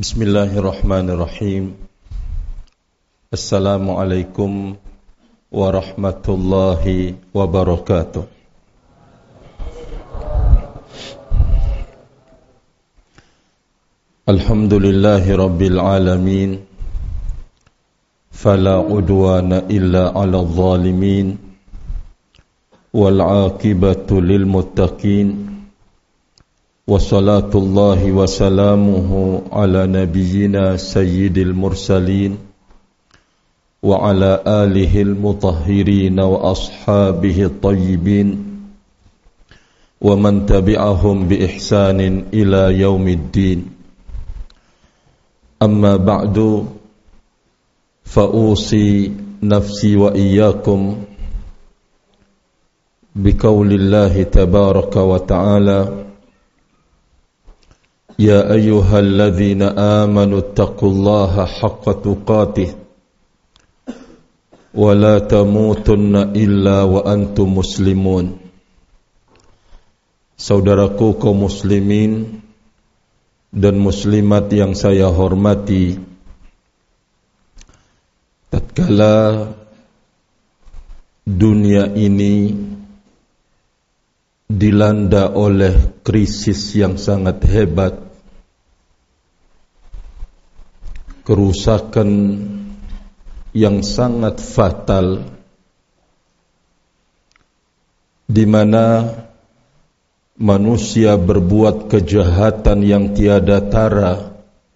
Bismillahirrahmanirrahim. Assalamualaikum warahmatullahi wabarakatuh. Alhamdulillahi rabbil alamin. Fala udwana illa 'alal zalimin. Wal 'aqibatu lil muttaqin. Wassalatullahi wassalamuhu ala nabiyyina sayyidil mursalin wa ala alihil mutahhirin wa ashabihi tayyibin wa man tabi'ahum bi ihsanin ila yaumiddin. Amma ba'du, fa'usi nafsi wa iyyakum biqaulillahi tabaraka wa ta'ala: Ya ayyuhalladzina amanu taqullaha haqqa tuqatih wa la tamutunna illa wa antum muslimun. Saudaraku kaum muslimin dan muslimat yang saya hormati, tatkala dunia ini dilanda oleh krisis yang sangat hebat, kerusakan yang sangat fatal, di mana manusia berbuat kejahatan yang tiada tara,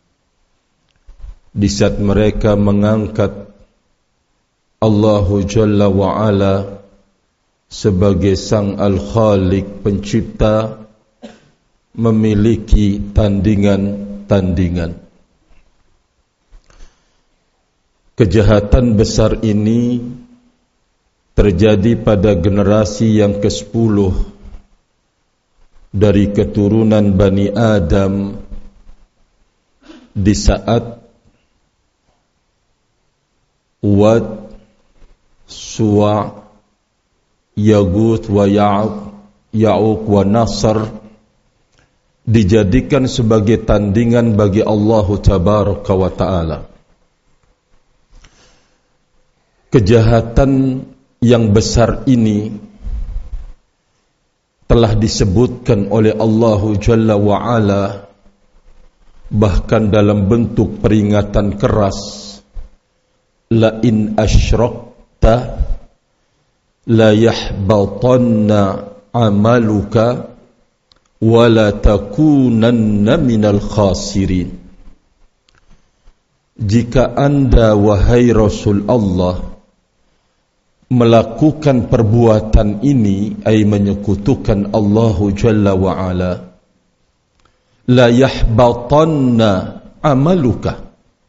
di saat mereka mengangkat Allahu Jalla wa'ala sebagai Sang Al-Khaliq pencipta, memiliki tandingan-tandingan. Kejahatan besar ini terjadi pada generasi yang ke-10 dari keturunan Bani Adam, di saat Wad, Suwa', Yaguth wa Ya'uq wa Nasr dijadikan sebagai tandingan bagi Allah Tabaraka wa Ta'ala. Kejahatan yang besar ini telah disebutkan oleh Allah Jalla wa Ala, bahkan dalam bentuk peringatan keras: La in asyrakta la yahbatanna amaluka wa la takunanna minal khasirin. Jika Anda, wahai Rasul Allah, melakukan perbuatan ini, ay menyekutukan Allah Jalla wa Ala, la yahbatanna amaluka,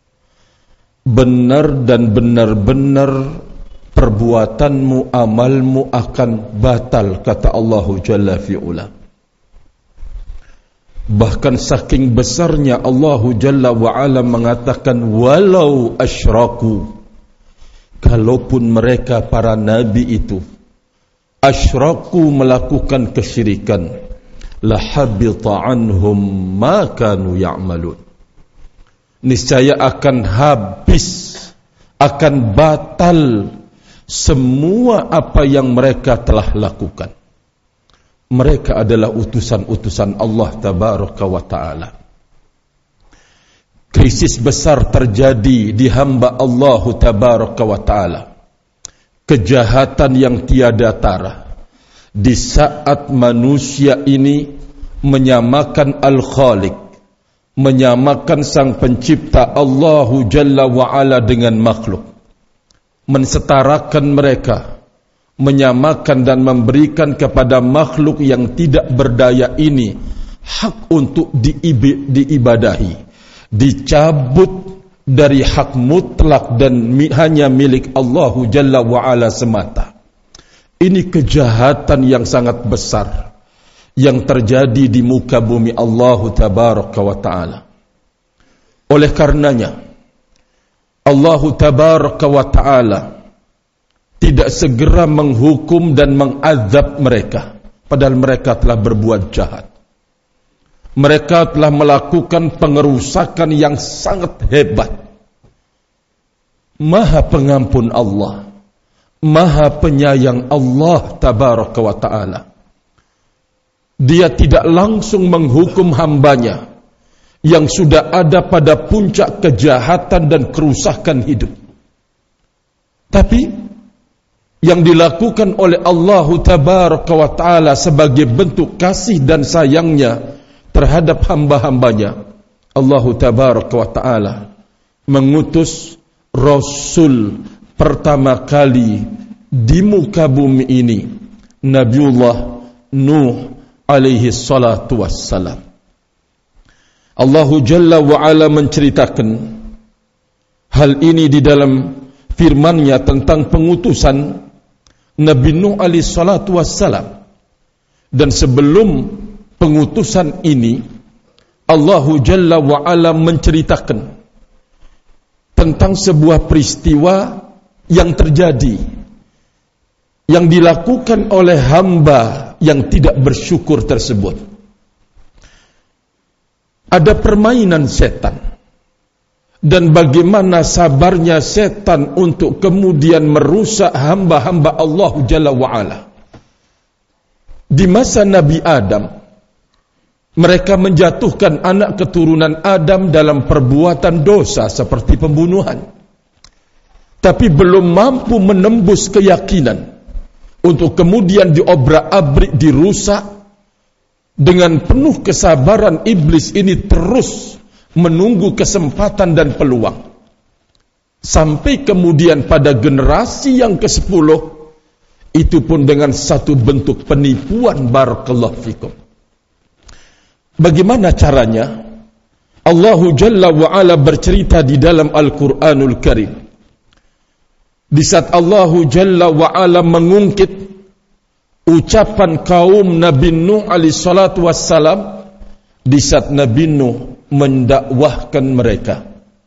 benar dan benar-benar perbuatanmu, amalmu akan batal, kata Allah Jalla fi'ula. Bahkan saking besarnya Allah Jalla wa Ala mengatakan, walau asyraku, kalaupun mereka para nabi itu asyraku, melakukan kesyirikan, la habita anhum ma kanu ya'malun, niscaya akan habis, akan batal semua apa yang mereka telah lakukan. Mereka adalah utusan-utusan Allah Tabaraka wa Ta'ala. Krisis besar terjadi di hamba Allah Tabaraka wa Ta'ala. Kejahatan yang tiada tara, di saat manusia ini menyamakan Al-Khaliq, menyamakan Sang Pencipta Allah Jalla wa Ala dengan makhluk, mensetarakan mereka, menyamakan dan memberikan kepada makhluk yang tidak berdaya ini hak untuk diibadahi, dicabut dari hak mutlak dan hanya milik Allah Jalla wa'ala semata. Ini kejahatan yang sangat besar yang terjadi di muka bumi Allah Tabaraka wa Ta'ala. Oleh karenanya Allah Tabaraka wa Ta'ala tidak segera menghukum dan mengazab mereka, padahal mereka telah berbuat jahat. Mereka telah melakukan pengerusakan yang sangat hebat. Maha pengampun Allah, Maha penyayang Allah tabaraka wa ta'ala. Dia tidak langsung menghukum hambanya yang sudah ada pada puncak kejahatan dan kerusakan hidup. Tapi yang dilakukan oleh Allah tabaraka wa ta'ala sebagai bentuk kasih dan sayangnya terhadap hamba-hambanya, Allah tabaraka wa ta'ala mengutus Rasul pertama kali di muka bumi ini, Nabiullah Nuh alaihi salatu wassalam. Allah Jalla wa'ala menceritakan hal ini di dalam firman-Nya tentang pengutusan Nabi Nuh alaihi salatu wassalam. Dan sebelum pengutusan ini, Allah Jalla wa'ala menceritakan tentang sebuah peristiwa yang terjadi, yang dilakukan oleh hamba yang tidak bersyukur tersebut. Ada permainan setan, dan bagaimana sabarnya setan untuk kemudian merusak hamba-hamba Allah Jalla wa'ala. Di masa Nabi Adam, mereka menjatuhkan anak keturunan Adam dalam perbuatan dosa seperti pembunuhan. Tapi belum mampu menembus keyakinan untuk kemudian diobrak-abrik, dirusak. Dengan penuh kesabaran, iblis ini terus menunggu kesempatan dan peluang. Sampai kemudian pada generasi yang ke-10, itu pun dengan satu bentuk penipuan, barakallahu fikum. Bagaimana caranya? Allah Jalla wa'ala bercerita di dalam Al-Quranul Karim. Di saat Allah Jalla wa'ala mengungkit ucapan kaum Nabi Nuh alaihi salatu wassalam, di saat Nabi Nuh mendakwahkan mereka.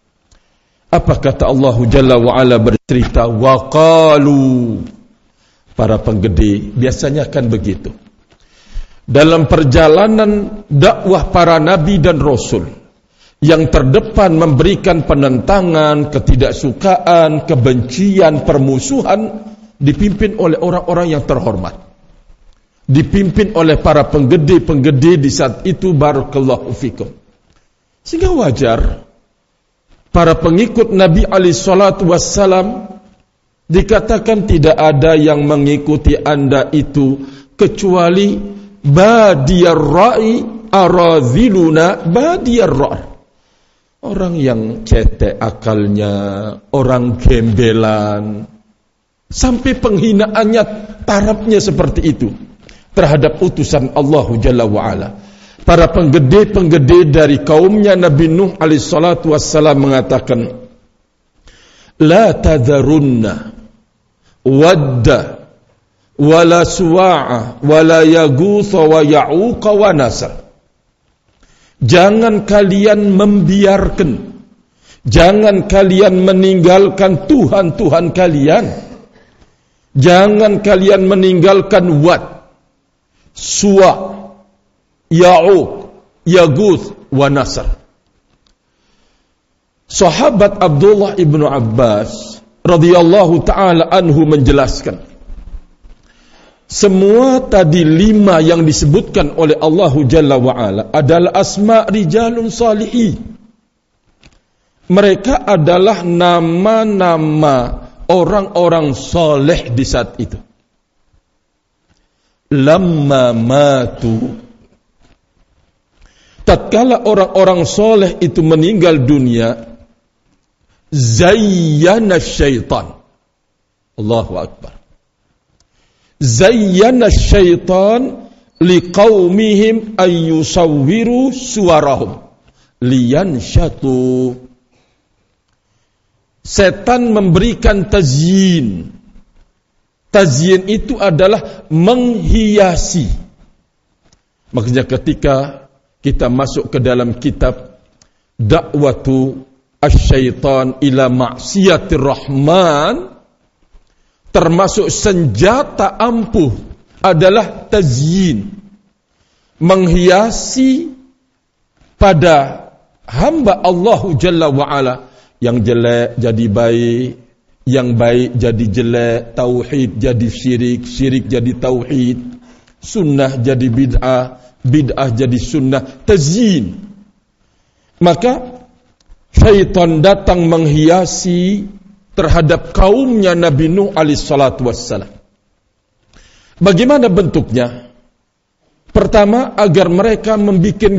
Apa kata Allah Jalla wa'ala bercerita? Waqalu. Para penggede biasanya kan begitu. Dalam perjalanan dakwah para nabi dan rasul, yang terdepan memberikan penentangan, ketidaksukaan, kebencian, permusuhan, dipimpin oleh orang-orang yang terhormat, dipimpin oleh para penggede-penggede di saat itu, barakallahu fikum. Sehingga wajar para pengikut Nabi alaihi salatu wassalam dikatakan tidak ada yang mengikuti Anda itu kecuali badiyar ra'i aradhiluna badiyar ra'i. Orang yang cetek akalnya, orang gembelan, sampai penghinaannya tarafnya seperti itu terhadap utusan Allah Jalla wa'ala. Para penggede-penggede dari kaumnya Nabi Nuh alaihi salatu wassalam mengatakan, la tadharunna wadda wala suwa'a wala yaghutha wa ya'uqa wa nasr. Jangan kalian membiarkan, jangan kalian meninggalkan Tuhan-Tuhan kalian. Jangan kalian meninggalkan Wad, Suwa, Ya'uq, Yaguth wa Nasr. Sahabat Abdullah ibnu Abbas radhiyallahu ta'ala anhu menjelaskan, semua tadi 5 yang disebutkan oleh Allah Jalla wa'ala adalah asma' rijalun salihi. Mereka adalah nama-nama orang-orang soleh di saat itu. Lamma matu, tatkala orang-orang soleh itu meninggal dunia, zayyana syaitan. Allahu Akbar. Zayyana syaitan liqaumihim ayyusawwiru suwarahum liyanshatu. Setan memberikan tazyin. Tazyin itu adalah menghiasi. Makanya ketika kita masuk ke dalam kitab Da'watu Asy-Syaitan ila Ma'siyatir Rahman, termasuk senjata ampuh adalah tazyin, menghiasi pada hamba Allah Jalla wa'ala. Yang jelek jadi baik, yang baik jadi jelek, tauhid jadi syirik, syirik jadi tauhid, sunnah jadi bid'ah, bid'ah jadi sunnah, tazyin. Maka syaitan datang menghiasi terhadap kaumnya Nabi Nuh alaihi salatu wassalam. Bagaimana bentuknya? Pertama, agar mereka membuat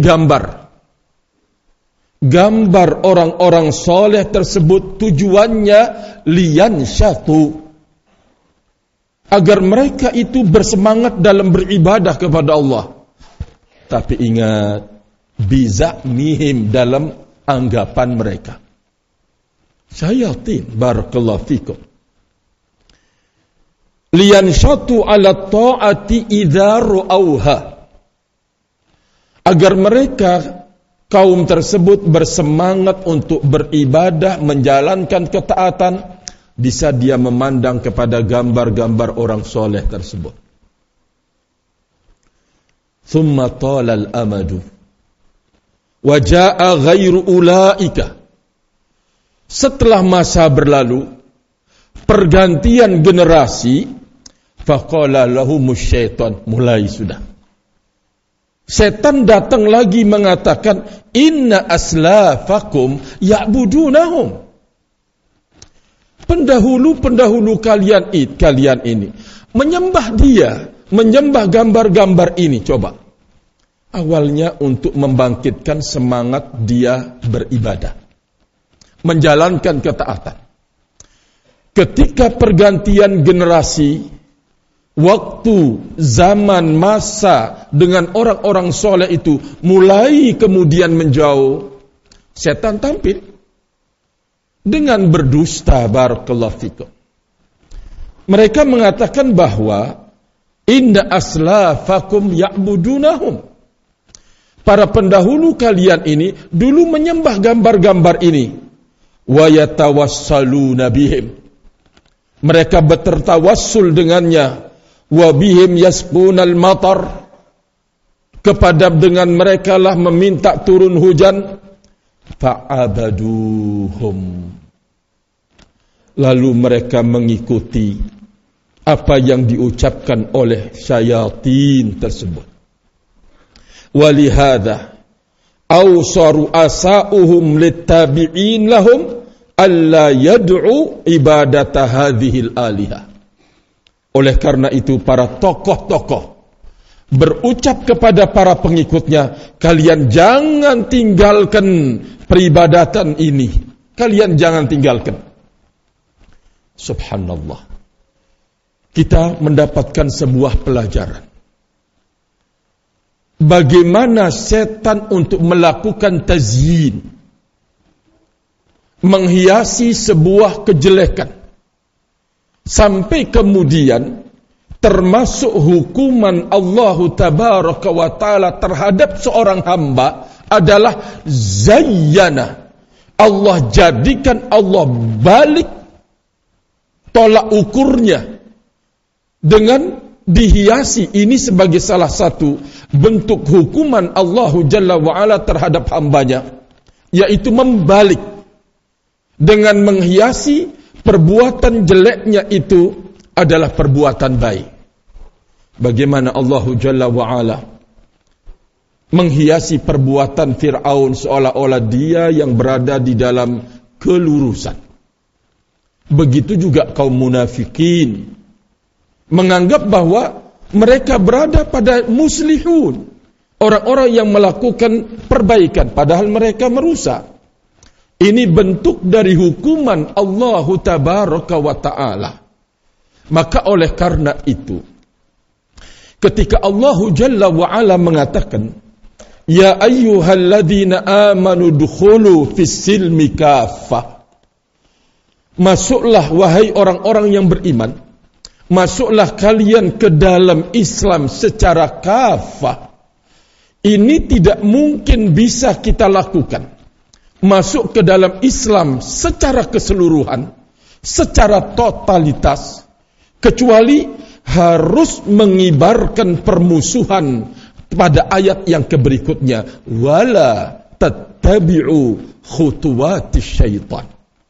gambar orang-orang soleh tersebut, tujuannya liyansyatu, agar mereka itu bersemangat dalam beribadah kepada Allah. Tapi ingat, biza'mihim, dalam anggapan mereka. Syayatin, barakallahu fikum. Liyansyatu ala ta'ati idza ru'auha, agar mereka, kaum tersebut, bersemangat untuk beribadah, menjalankan ketaatan, bisa dia memandang kepada gambar-gambar orang soleh tersebut. Thumma talal amadu wa jaa ghairu ulaika. Setelah masa berlalu, pergantian generasi, faqala lahumus syaitan, mulai sudah. Setan datang lagi mengatakan, inna aslafakum ya'budunahum. Pendahulu-pendahulu kalian ini menyembah dia, menyembah gambar-gambar ini. Coba, awalnya untuk membangkitkan semangat dia beribadah, menjalankan ketaatan. Ketika pergantian generasi, waktu, zaman, masa dengan orang-orang soleh itu mulai kemudian menjauh, setan tampil dengan berdusta, barakallahu fikum. Mereka mengatakan bahwa inna aslafakum ya'budunahum. Para pendahulu kalian ini dulu menyembah gambar-gambar ini. Wa yatawassaluna bihim. Mereka bertawassul dengannya. Wa bihim yasqunal matar. Kepada dengan mereka lah meminta turun hujan. Fa'abaduhum. Lalu mereka mengikuti apa yang diucapkan oleh syayatin tersebut. Walihada awsaru asa'uhum littabi'in lahum alla yad'u ibadata hadhil alihah. Oleh karena itu para tokoh-tokoh berucap kepada para pengikutnya, kalian jangan tinggalkan peribadatan ini. Kalian jangan tinggalkan. Subhanallah. Kita mendapatkan sebuah pelajaran. Bagaimana setan untuk melakukan tazyin, menghiasi sebuah kejelekan, sampai kemudian termasuk hukuman Allah tabaraka wa ta'ala terhadap seorang hamba adalah zayyana. Allah jadikan, Allah balik tolak ukurnya dengan dihiasi. Ini sebagai salah satu bentuk hukuman Allah Jalla wa'ala terhadap hambanya, yaitu membalik dengan menghiasi perbuatan jeleknya itu adalah perbuatan baik. Bagaimana Allah Jalla wa'ala menghiasi perbuatan Fir'aun seolah-olah dia yang berada di dalam kelurusan. Begitu juga kaum munafikin menganggap bahwa mereka berada pada muslihun, orang-orang yang melakukan perbaikan, padahal mereka merusak. Ini bentuk dari hukuman Allah tabaraka wa ta'ala. Maka oleh karena itu, ketika Allah Jalla wa'ala mengatakan, ya ayyuhalladzina amanu dukhulu fis silmi kaffah, masuklah wahai orang-orang yang beriman, masuklah kalian ke dalam Islam secara kafah. Ini tidak mungkin bisa kita lakukan. Masuk ke dalam Islam secara keseluruhan, secara totalitas, kecuali harus mengibarkan permusuhan pada ayat yang berikutnya. Wala tattabi'u khutuwatis syaitan.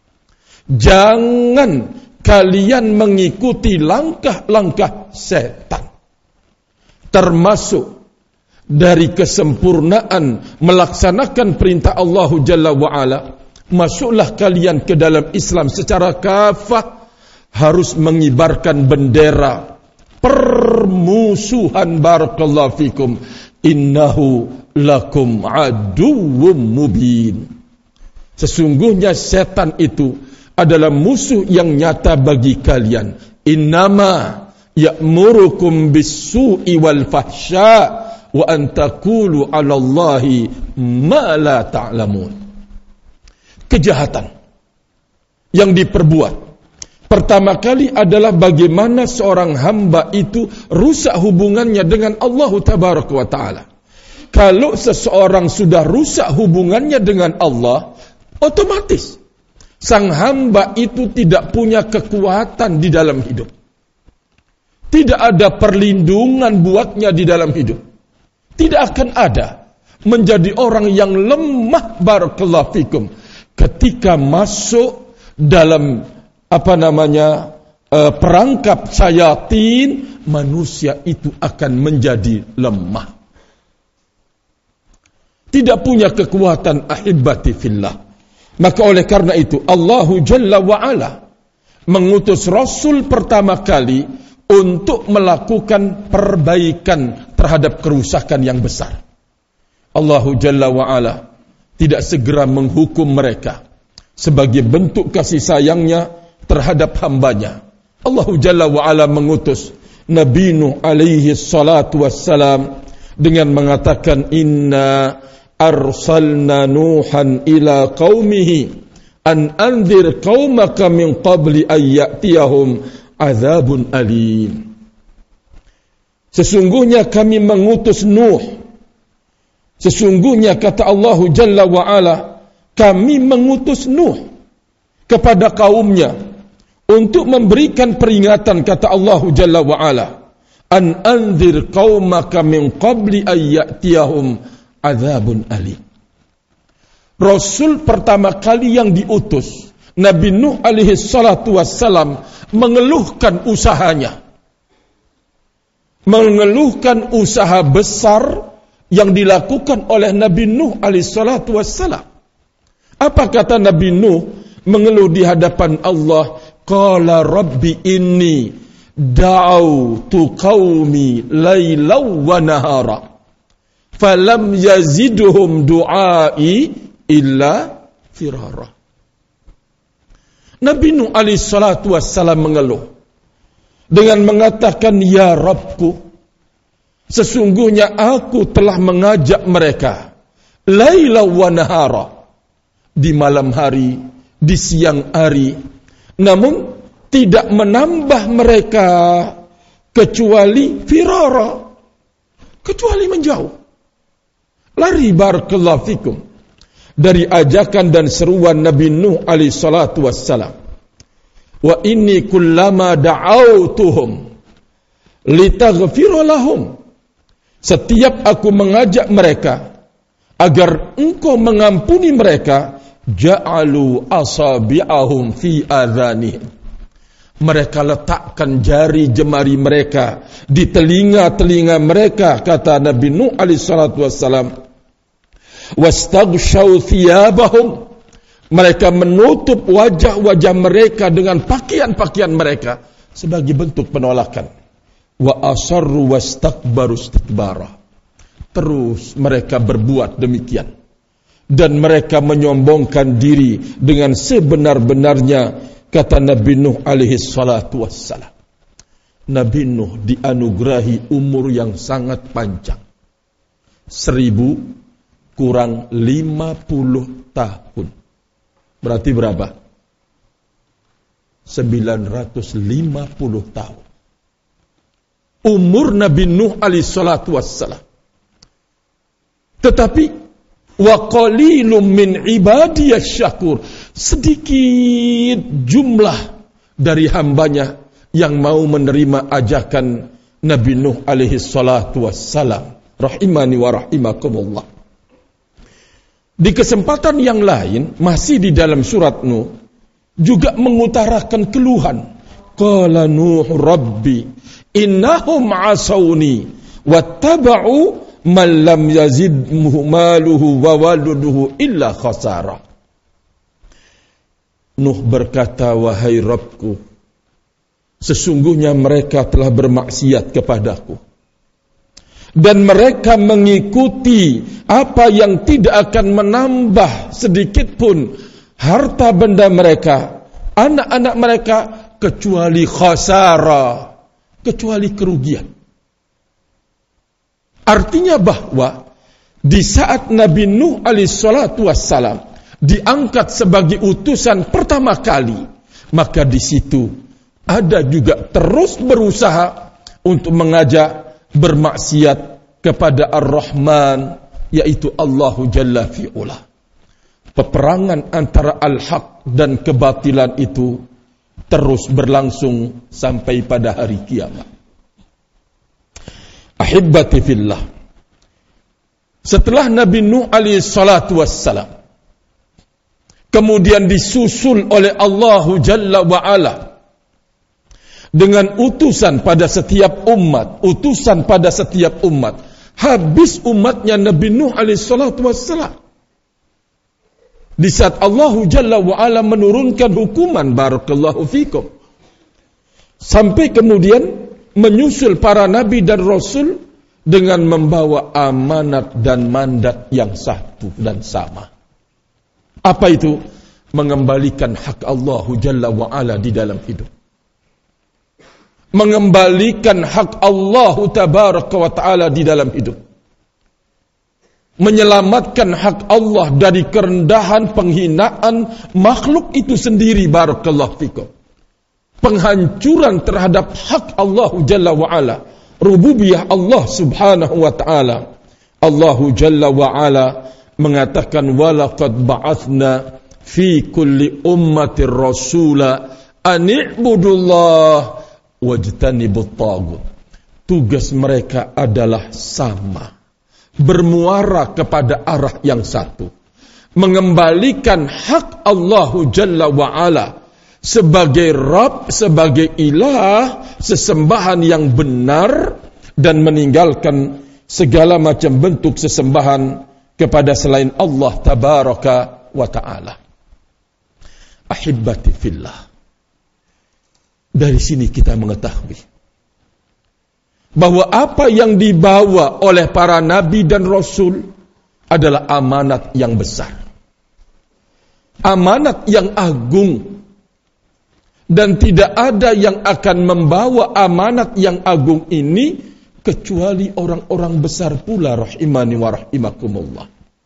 Jangan kalian mengikuti langkah-langkah setan. Termasuk dari kesempurnaan melaksanakan perintah Allah Jalla wa'ala, masuklah kalian ke dalam Islam secara kafah, harus mengibarkan bendera permusuhan. Barakallahu fikum, innahu lakum aduwwum mubin. Sesungguhnya setan itu adalah musuh yang nyata bagi kalian. Innama ya'murukum bis-su'i wal fahsya wa an taqulu 'ala Allahi ma la ta'lamun. Kejahatan yang diperbuat pertama kali adalah bagaimana seorang hamba itu rusak hubungannya dengan Allah Tabaraka wa Ta'ala. Kalau seseorang sudah rusak hubungannya dengan Allah, otomatis sang hamba itu tidak punya kekuatan di dalam hidup. Tidak ada perlindungan buatnya di dalam hidup. Tidak akan ada menjadi orang yang lemah. Barakallahu fikum. Ketika masuk dalam perangkap syayatin, manusia itu akan menjadi lemah. Tidak punya kekuatan, ahibbati fillah. Maka oleh karena itu Allah Jalla wa'ala mengutus Rasul pertama kali untuk melakukan perbaikan terhadap kerusakan yang besar. Allah Jalla wa'ala tidak segera menghukum mereka sebagai bentuk kasih sayangnya terhadap hambanya. Allah Jalla wa'ala mengutus Nabi Nuh alaihi salatu wassalam dengan mengatakan, inna arsalna Nuhan ila qaumihi an anzir qaumaka min qabli an ya'tiyahum azabun alim. Sesungguhnya kami mengutus Nuh. Sesungguhnya kata Allah Jalla wa'ala, kami mengutus Nuh kepada kaumnya untuk memberikan peringatan, kata Allah Jalla wa'ala, an anzir qaumaka min qabli an ya'tiyahum azabun alim. Rasul pertama kali yang diutus, Nabi Nuh alaihi salatu wassalam, mengeluhkan usahanya. Mengeluhkan usaha besar yang dilakukan oleh Nabi Nuh alaihi salatu wassalam. Apa kata Nabi Nuh mengeluh di hadapan Allah? Qala rabbi inni da'autu qaumi lailaw wa nahara falam yazidhum du'ai illa firara. Nabi Nuh alaihi salatu wassalam mengeluh dengan mengatakan, ya Rabbku, sesungguhnya aku telah mengajak mereka laila wa nahara, di malam hari, di siang hari, namun tidak menambah mereka kecuali firara, kecuali menjauh, lari. Barakallahu fikum, dari ajakan dan seruan Nabi Nuh alaihi salatu wassalam. Wa inni kullama da'autuhum litaghfira lahum, setiap aku mengajak mereka agar engkau mengampuni mereka, ja'alu asabi'ahum fi adhanihim, mereka letakkan jari jemari mereka di telinga-telinga mereka, kata Nabi Nuh alaihi salatu wassalam. Wastaghshaw thiyabahum, mereka menutup wajah-wajah mereka dengan pakaian-pakaian mereka sebagai bentuk penolakan. Wa asarru wastakbaru istikbara, terus mereka berbuat demikian dan mereka menyombongkan diri dengan sebenar-benarnya, kata Nabi Nuh alaihi salatu wassalam. Nabi Nuh dianugerahi umur yang sangat panjang, 1000 kurang 50 tahun. Berarti berapa? 950 tahun. Umur Nabi Nuh alaihi salatu wassalam. Tetapi wa qalilum min ibadiyas syakur, sedikit jumlah dari hambanya yang mau menerima ajakan Nabi Nuh alaihi salatu wassalam. Rahimani wa rahimakumullah. Di kesempatan yang lain, masih di dalam surat Nuh, juga mengutarakan keluhan. Qala Nuh Rabbi innahum asawni wattaba'u man lam yazidhu maluhu wa waluduhu illa khasara. Nuh berkata, wahai Rabbku, sesungguhnya mereka telah bermaksiat kepadaku. Dan mereka mengikuti apa yang tidak akan menambah sedikit pun harta benda mereka, anak-anak mereka, kecuali khasara, kecuali kerugian. Artinya bahwa di saat Nabi Nuh alaihissalatu wassalam diangkat sebagai utusan pertama kali, maka di situ ada juga terus berusaha untuk mengajak bermaksiat kepada Ar-Rahman, yaitu Allahu Jalla fi'ula. Peperangan antara al-haq dan kebatilan itu terus berlangsung sampai pada hari kiamat. Ahibbati fillah, setelah Nabi Nuh alaihi salatu wassalam kemudian disusul oleh Allahu Jalla wa'ala dengan utusan pada setiap umat, utusan pada setiap umat. Habis umatnya Nabi Nuh alaihi salatu wassalam, di saat Allahu Jalla wa'ala menurunkan hukuman, barakallahu fikum, sampai kemudian menyusul para nabi dan rasul dengan membawa amanat dan mandat yang satu dan sama. Apa itu? Mengembalikan hak Allahu Jalla wa'ala di dalam hidup. Mengembalikan hak Allahu Tabaraka wa Ta'ala di dalam hidup. Menyelamatkan hak Allah dari kerendahan, penghinaan makhluk itu sendiri, barakallahu fikum. Penghancuran terhadap hak Allahu Jalla wa'ala, rububiyah Allah Subhanahu wa Ta'ala. Allahu Jalla wa'ala mengatakan, walaqad ba'athna fi kulli ummatir rasula ani'budullah wajtanibut tagut. Tugas mereka adalah sama, bermuara kepada arah yang satu, mengembalikan hak Allahu Jalla wa'ala sebagai Rabb, sebagai ilah, sesembahan yang benar, dan meninggalkan segala macam bentuk sesembahan kepada selain Allah Tabaraka wa Ta'ala. Ahibbati fillah, dari sini kita mengetahui bahwa apa yang dibawa oleh para nabi dan rasul adalah amanat yang besar, amanat yang agung, dan tidak ada yang akan membawa amanat yang agung ini kecuali orang-orang besar pula, rahimani wa rahimakumullah.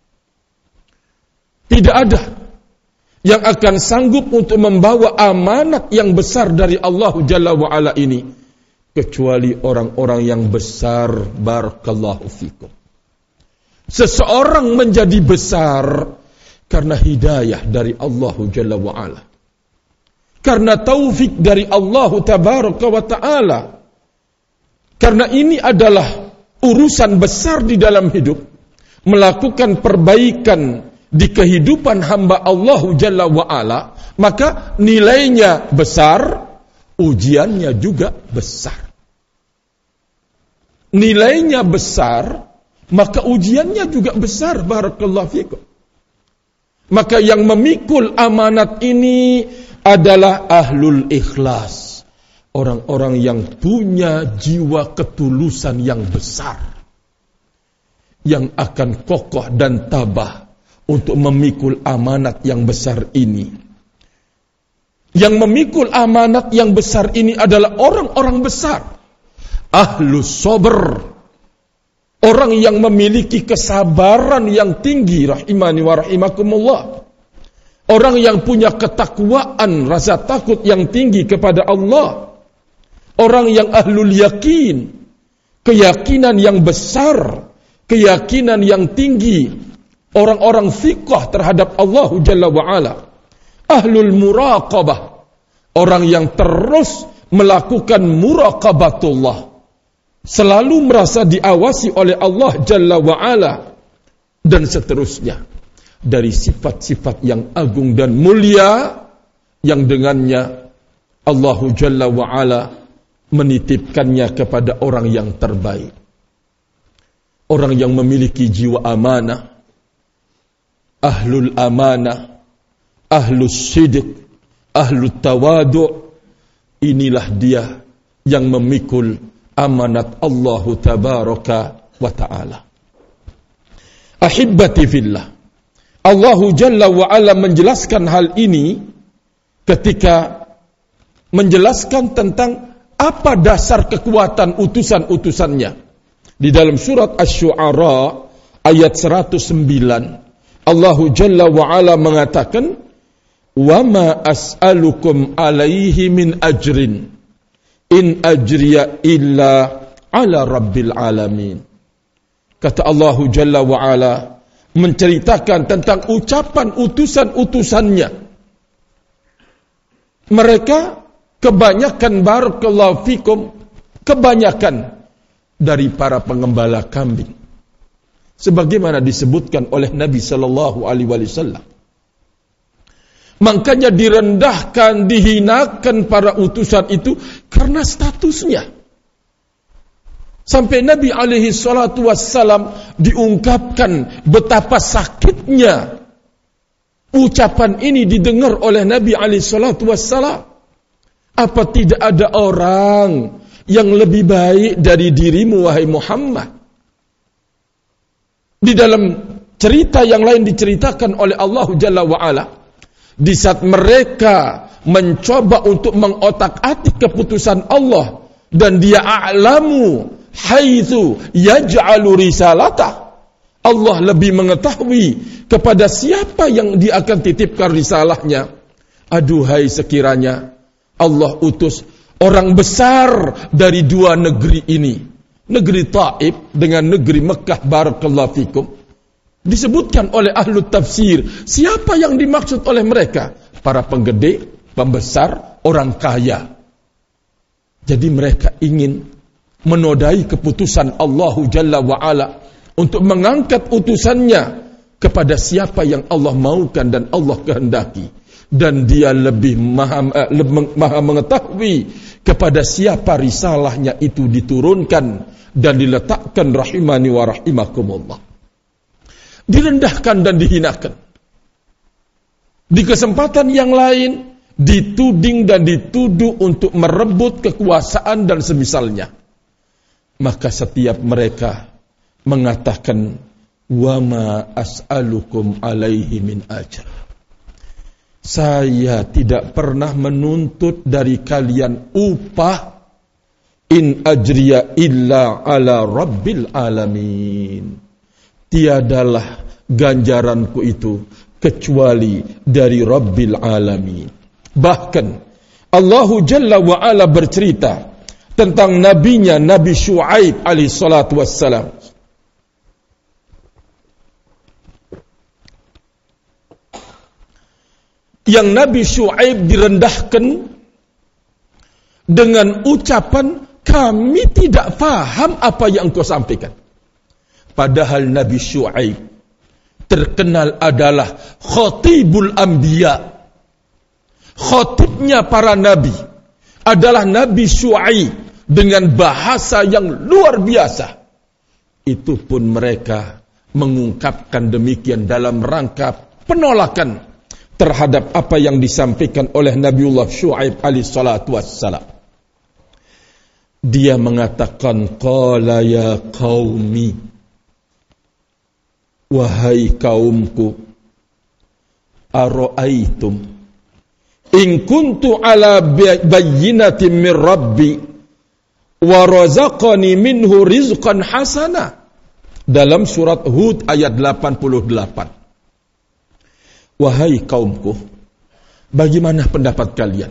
Tidak ada yang akan sanggup untuk membawa amanat yang besar dari Allah Jalla wa'ala ini kecuali orang-orang yang besar, barakallahu fikum. Seseorang menjadi besar karena hidayah dari Allah Jalla wa'ala, karena taufik dari Allah Tabaraka wa Ta'ala. Karena ini adalah urusan besar di dalam hidup, melakukan perbaikan di kehidupan hamba Allah Jalla wa'ala, maka nilainya besar, ujiannya juga besar. Nilainya besar, maka ujiannya juga besar, barakallahu fikum. Maka yang memikul amanat ini adalah ahlul ikhlas, orang-orang yang punya jiwa ketulusan yang besar, yang akan kokoh dan tabah untuk memikul amanat yang besar ini. Yang memikul amanat yang besar ini adalah orang-orang besar, ahlus sabr, orang yang memiliki kesabaran yang tinggi, rahimani wa rahimakumullah. Orang yang punya ketakwaan, rasa takut yang tinggi kepada Allah. Orang yang ahlul yakin, keyakinan yang besar, keyakinan yang tinggi. Orang-orang thiqah terhadap Allah Jalla wa'ala. Ahlul muraqabah, orang yang terus melakukan muraqabatullah, selalu merasa diawasi oleh Allah Jalla wa'ala, dan seterusnya. dari sifat-sifat yang agung dan mulia yang dengannya Allah Jalla wa'ala menitipkannya kepada orang yang terbaik. Orang yang memiliki jiwa amanah, ahlul amanah, ahlus sidq, ahlul tawadu', inilah dia yang memikul amanat Allah tabaraka wa ta'ala. Ahibbati fillah, Allah Jalla wa'ala menjelaskan hal ini ketika menjelaskan tentang apa dasar kekuatan utusan-utusannya. Di dalam surat Asy-Syu'ara ayat 109, Allah Jalla wa'ala mengatakan, "Wa ma as'alukum alaihi min ajrin, in ajriya illa ala rabbil alamin." Kata Allah Jalla wa'ala menceritakan tentang ucapan utusan-utusannya. Mereka kebanyakan, barakallahu fikum, kebanyakan dari para pengembala kambing. Sebagaimana disebutkan oleh Nabi sallallahu alaihi wasallam. Makanya direndahkan, dihinakan para utusan itu karena statusnya. Sampai Nabi alaihi salatu wassalam diungkapkan betapa sakitnya ucapan ini didengar oleh Nabi alaihi salatu wassalam. Apa tidak ada orang yang lebih baik dari dirimu, wahai Muhammad? Di dalam cerita yang lain diceritakan oleh Allah Jalla wa'ala, di saat mereka mencoba untuk mengotak-atik keputusan Allah, dan dia a'lamu haitsu yaj'alu risalatah, Allah lebih mengetahui kepada siapa yang dia akan titipkan risalahnya. Aduhai sekiranya Allah utus orang besar dari dua negeri ini, negeri Taif dengan negeri Mekah, barakallahu fikum. Disebutkan oleh ahlu tafsir, siapa yang dimaksud oleh mereka? Para penggede, pembesar, orang kaya. Jadi mereka ingin menodai keputusan Allah Jalla wa'ala untuk mengangkat utusannya kepada siapa yang Allah maukan dan Allah kehendaki. Dan dia lebih maha mengetahui kepada siapa risalahnya itu diturunkan dan diletakkan, rahimani wa rahimakumullah. Direndahkan dan dihinakan. Di kesempatan yang lain dituding dan dituduh untuk merebut kekuasaan dan semisalnya. Maka setiap mereka mengatakan, "Wa ma as'alukum alaihi min ajr." Saya tidak pernah menuntut dari kalian upah. In ajriya illa ala rabbil alamin. Tiadalah ganjaranku itu kecuali dari Rabbil alamin. Bahkan Allah Jalla wa'ala bercerita tentang nabinya Nabi Syu'aib alaihi salatu wassalam. Yang Nabi Syu'aib direndahkan dengan ucapan, "Kami tidak faham apa yang engkau sampaikan." Padahal Nabi Syu'aib terkenal adalah khatibul anbiya. Khatibnya para nabi adalah Nabi Syu'aib dengan bahasa yang luar biasa. Itu pun mereka mengungkapkan demikian dalam rangka penolakan terhadap apa yang disampaikan oleh Nabiullah Syu'aib alaihi salatu wassalam. Dia mengatakan, "Qala ya qaumi," wahai kaumku, "ara'aitum in kuntu ala bayyinatin min rabbi wa razaqani minhu rizqan hasana." Dalam surat Hud ayat 88. Wahai kaumku, bagaimana pendapat kalian?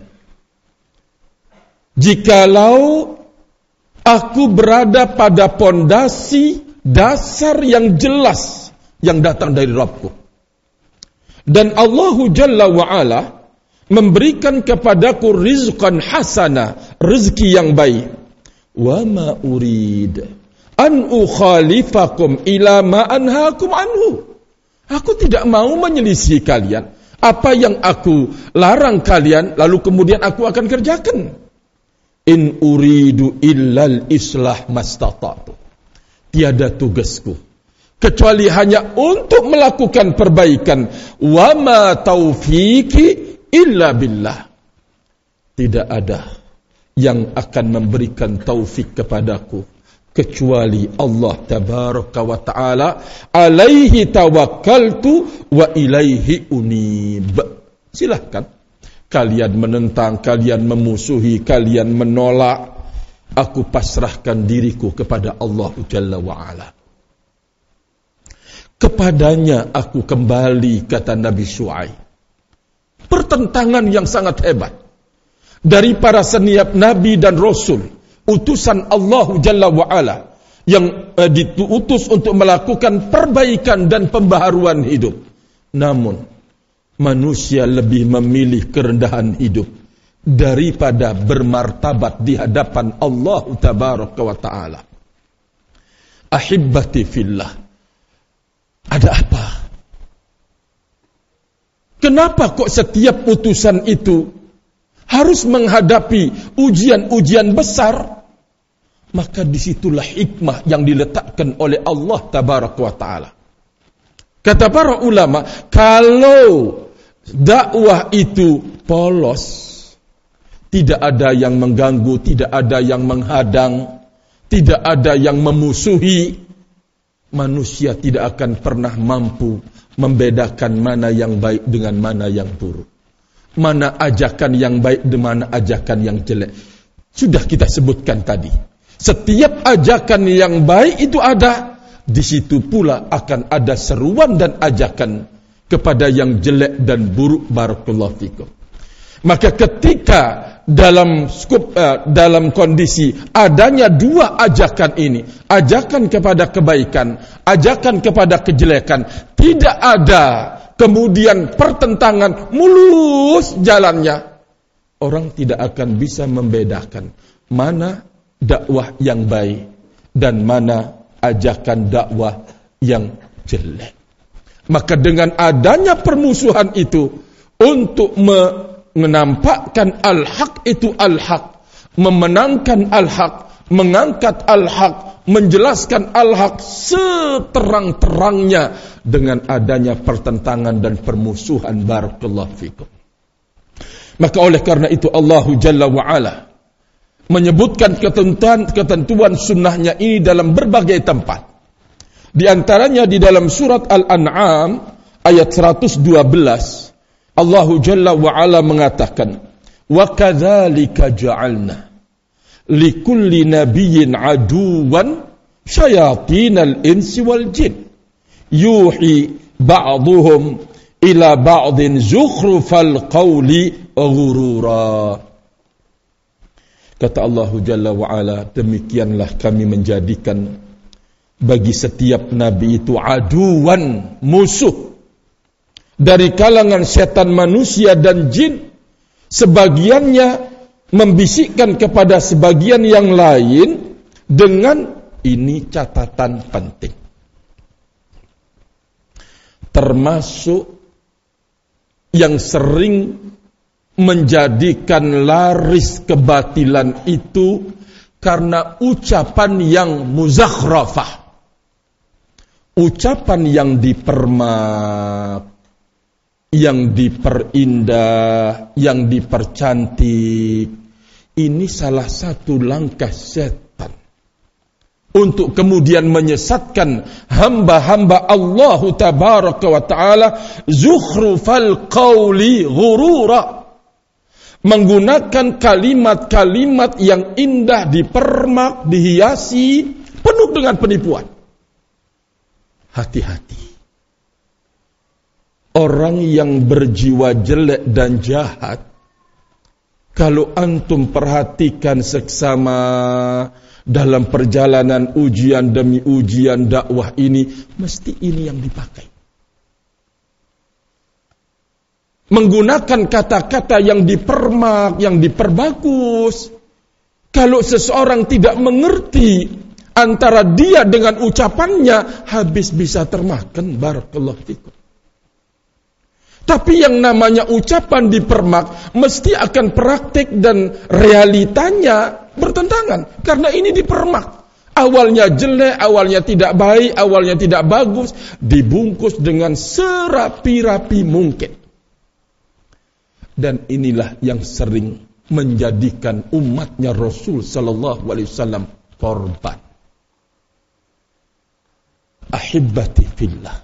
Jikalau aku berada pada pondasi dasar yang jelas yang datang dari Rabbku, dan Allah Jalla wa'ala memberikan kepadaku rizqan hasana, rezeki yang baik. Wa ma urid an ukhalifakum ila ma anhaakum anhu. Aku tidak mau menyelisih kalian. Apa yang aku larang kalian, lalu kemudian aku akan kerjakan. In uridu illal islah mastata'tu. Tiada tugasku kecuali hanya untuk melakukan perbaikan. Wa ma taufiqi illa billah. Tidak ada yang akan memberikan taufik kepadaku kecuali Allah tabaraka wa ta'ala. Alaihi tawakkaltu wa ilaihi unib. Silahkan kalian menentang, kalian memusuhi, kalian menolak. Aku pasrahkan diriku kepada Allah Jalla wa'ala. Kepadanya aku kembali, kata Nabi Syuaib. Pertentangan yang sangat hebat dari para seniap Nabi dan Rasul, utusan Allah Jalla wa'ala, yang diutus untuk melakukan perbaikan dan pembaharuan hidup. Namun manusia lebih memilih kerendahan hidup daripada bermartabat di hadapan Allah tabaraka wa ta'ala. Ahibbati fillah. Ada apa? Kenapa kok setiap utusan itu harus menghadapi ujian-ujian besar? Maka disitulah hikmah yang diletakkan oleh Allah tabaraka wa ta'ala. Kata para ulama, kalau dakwah itu polos, tidak ada yang mengganggu, tidak ada yang menghadang, tidak ada yang memusuhi, manusia tidak akan pernah mampu membedakan mana yang baik dengan mana yang buruk. Mana ajakan yang baik dengan mana ajakan yang jelek. Sudah kita sebutkan tadi. Setiap ajakan yang baik itu ada, di situ pula akan ada seruan dan ajakan kepada yang jelek dan buruk. Barakallahu fikum. Maka ketika dalam kondisi adanya dua ajakan ini, ajakan kepada kebaikan, ajakan kepada kejelekan, tidak ada kemudian pertentangan, mulus jalannya, orang tidak akan bisa membedakan mana dakwah yang baik dan mana ajakan dakwah yang jelek. Maka dengan adanya permusuhan itu, untuk menampakkan al-haq itu al-haq, memenangkan al-haq, mengangkat al-haq, menjelaskan al-haq seterang-terangnya dengan adanya pertentangan dan permusuhan. Barakallahu fikum. Maka oleh karena itu Allah Jalla wa'ala menyebutkan ketentuan sunnahnya ini dalam berbagai tempat. Di antaranya di dalam surat Al-An'am ayat 112, Allah Jalla wa'ala mengatakan, wa kadzalika ja'alna likulli nabiyyin aduwan syayatinal insi wal jin yuhi ba'duhum ila ba'din zukhrufal qawli ghurura. Kata Allah Jalla wa'ala, demikianlah kami menjadikan bagi setiap nabi itu aduwan, musuh dari kalangan setan manusia dan jin. Sebagiannya membisikkan kepada sebagian yang lain dengan ini catatan penting. Termasuk yang sering menjadikan laris kebatilan itu karena ucapan yang muzakhrafah, ucapan yang dipermak, yang diperindah, yang dipercantik. Ini salah satu langkah setan untuk kemudian menyesatkan hamba-hamba Allah tabaraka wa ta'ala. Zukhrufal qawli ghurura, menggunakan kalimat-kalimat yang indah, dipermak, dihiasi, penuh dengan penipuan. Hati-hati. Orang yang berjiwa jelek dan jahat, kalau antum perhatikan seksama dalam perjalanan ujian demi ujian dakwah ini, mesti ini yang dipakai. Menggunakan kata-kata yang dipermak, yang diperbagus. Kalau seseorang tidak mengerti antara dia dengan ucapannya, habis bisa termakan. Barakallahu fikum. Tapi yang namanya ucapan dipermak mesti akan praktik dan realitanya bertentangan. Karena ini dipermak. Awalnya jelek, awalnya tidak baik, awalnya tidak bagus, dibungkus dengan serapi-rapi mungkin. Dan inilah yang sering menjadikan umatnya Rasul sallallahu alaihi wasallam korban. Ahibbati fillah.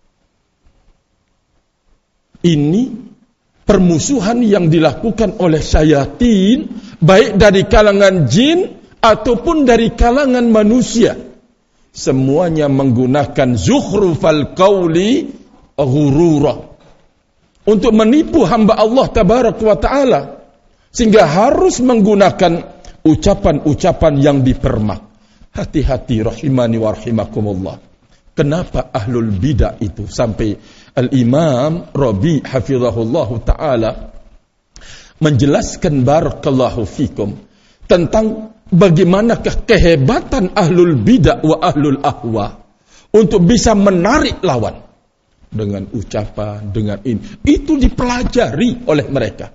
Ini permusuhan yang dilakukan oleh syayatin, baik dari kalangan jin ataupun dari kalangan manusia. Semuanya menggunakan zukhrufal qawli ghurura untuk menipu hamba Allah tabaraka wa ta'ala, sehingga harus menggunakan ucapan-ucapan yang dipermak. Hati-hati rahimani wa rahimakumullah. Kenapa ahlul bidah itu sampai Al-Imam Rabi hafizahullahu ta'ala menjelaskan barakallahu fikum tentang bagaimanakah kehebatan ahlul bidah wa ahlul ahwa untuk bisa menarik lawan dengan ucapan, dengan ini. Itu dipelajari oleh mereka.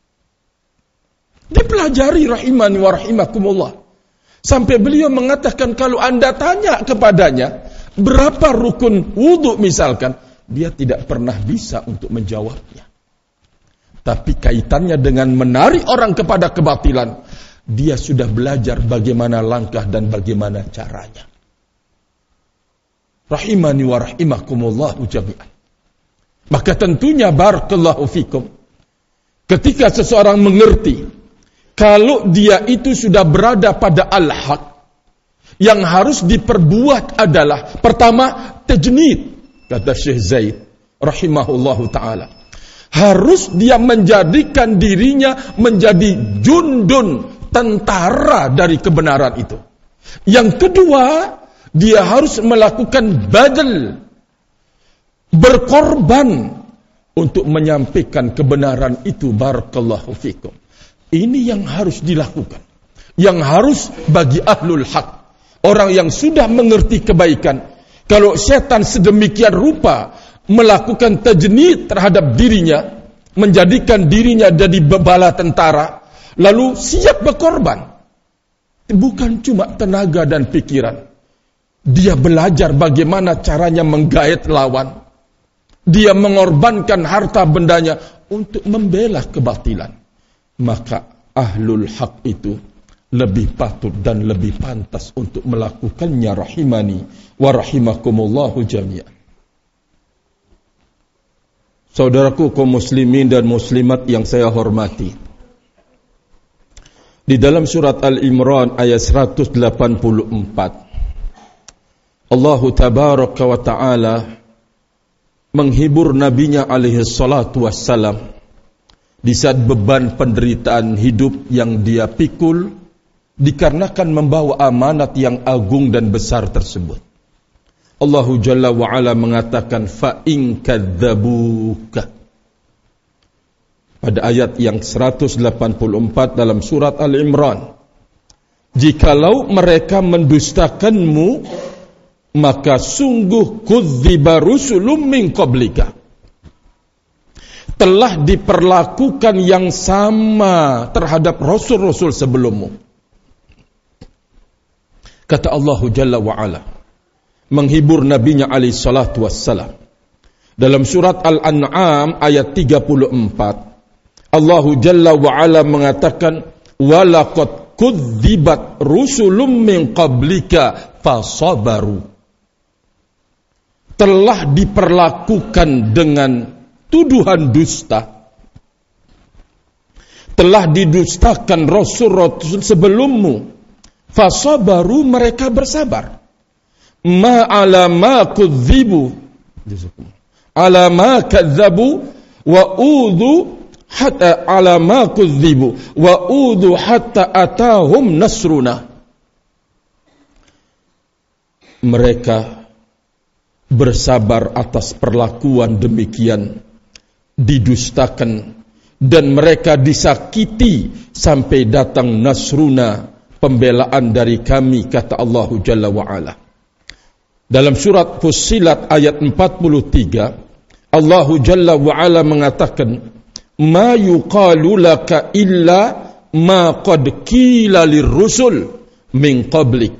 Dipelajari rahimani wa rahimakumullah. Sampai beliau mengatakan kalau Anda tanya kepadanya berapa rukun wudu misalkan, dia tidak pernah bisa untuk menjawabnya. Tapi kaitannya dengan menarik orang kepada kebatilan, dia sudah belajar bagaimana langkah dan bagaimana caranya. Rahimani wa rahimakumullahu jami'an. Maka tentunya barakallahu fikum, ketika seseorang mengerti kalau dia itu sudah berada pada al-haq, yang harus diperbuat adalah pertama tajnid, kata Syekh Zaid rahimahullahu ta'ala. Harus dia menjadikan dirinya menjadi jundun, tentara dari kebenaran itu. Yang kedua, dia harus melakukan badal, berkorban untuk menyampaikan kebenaran itu. Barakallahu fikum. Ini yang harus dilakukan, yang harus bagi ahlul haq, orang yang sudah mengerti kebaikan. Kalau setan sedemikian rupa melakukan tajnid terhadap dirinya, menjadikan dirinya jadi bala tentara, lalu siap berkorban. Bukan cuma tenaga dan pikiran. Dia belajar bagaimana caranya menggait lawan. Dia mengorbankan harta bendanya untuk membela kebatilan. Maka ahlul haq itu lebih patut dan lebih pantas untuk melakukannya rahimani wa rahimakumullahu jami'an. Saudaraku kaum muslimin dan muslimat yang saya hormati, di dalam surat Al-Imran ayat 184, Allah tabaraka wa ta'ala menghibur nabinya alaihi salatu wassalam di saat beban penderitaan hidup yang dia pikul dikarenakan membawa amanat yang agung dan besar tersebut. Allah Jalla wa'ala mengatakan fa in kadzabuka pada ayat yang 184 dalam surat Al-Imran. Jikalau mereka mendustakanmu, maka sungguh kudziba rusulun min qablika, telah diperlakukan yang sama terhadap rasul-rasul sebelummu. Kata Allah Jalla wa'ala menghibur nabinya alaihi salatu wassalam dalam surat Al-An'am ayat 34, Allah Jalla wa'ala mengatakan walaqad kudzibat rusulun min qablika fasabaru, telah diperlakukan dengan tuduhan dusta, telah didustakan rasul-rasul sebelummu, fasabaru, mereka bersabar. Ma ala ma kudzibu ala ma kadzabu wa udhu hatta ala ma kudzibu wa udhu hatta atahum nasruna. Mereka bersabar atas perlakuan demikian, didustakan, dan mereka disakiti sampai datang nasruna, pembelaan dari kami, kata Allah Jalla wa'ala. Dalam surat Fussilat ayat 43, Allah Jalla wa Ala mengatakan, "Ma yuqalu laka illa ma qad qila lirrusul min qablik."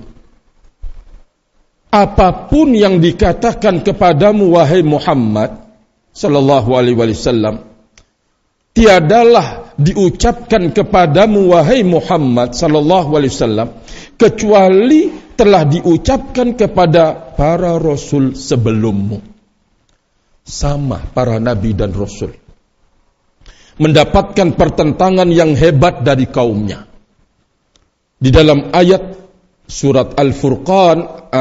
Apapun yang dikatakan kepadamu wahai Muhammad sallallahu alaihi wasallam, tiadalah diucapkan kepadamu wahai Muhammad sallallahu alaihi wasallam kecuali telah diucapkan kepada para rasul sebelummu. Sama para nabi dan rasul mendapatkan pertentangan yang hebat dari kaumnya. Di dalam ayat surat Al-Furqan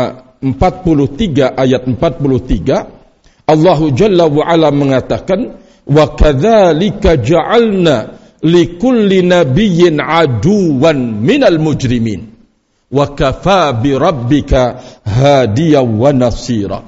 43 ayat 43, Allah Jalla wa Ala mengatakan, "Wa kadzalika ja'alna likulli nabiyyin aduwan minal mujrimin wa kafa bi rabbika hadiyan wa nasira."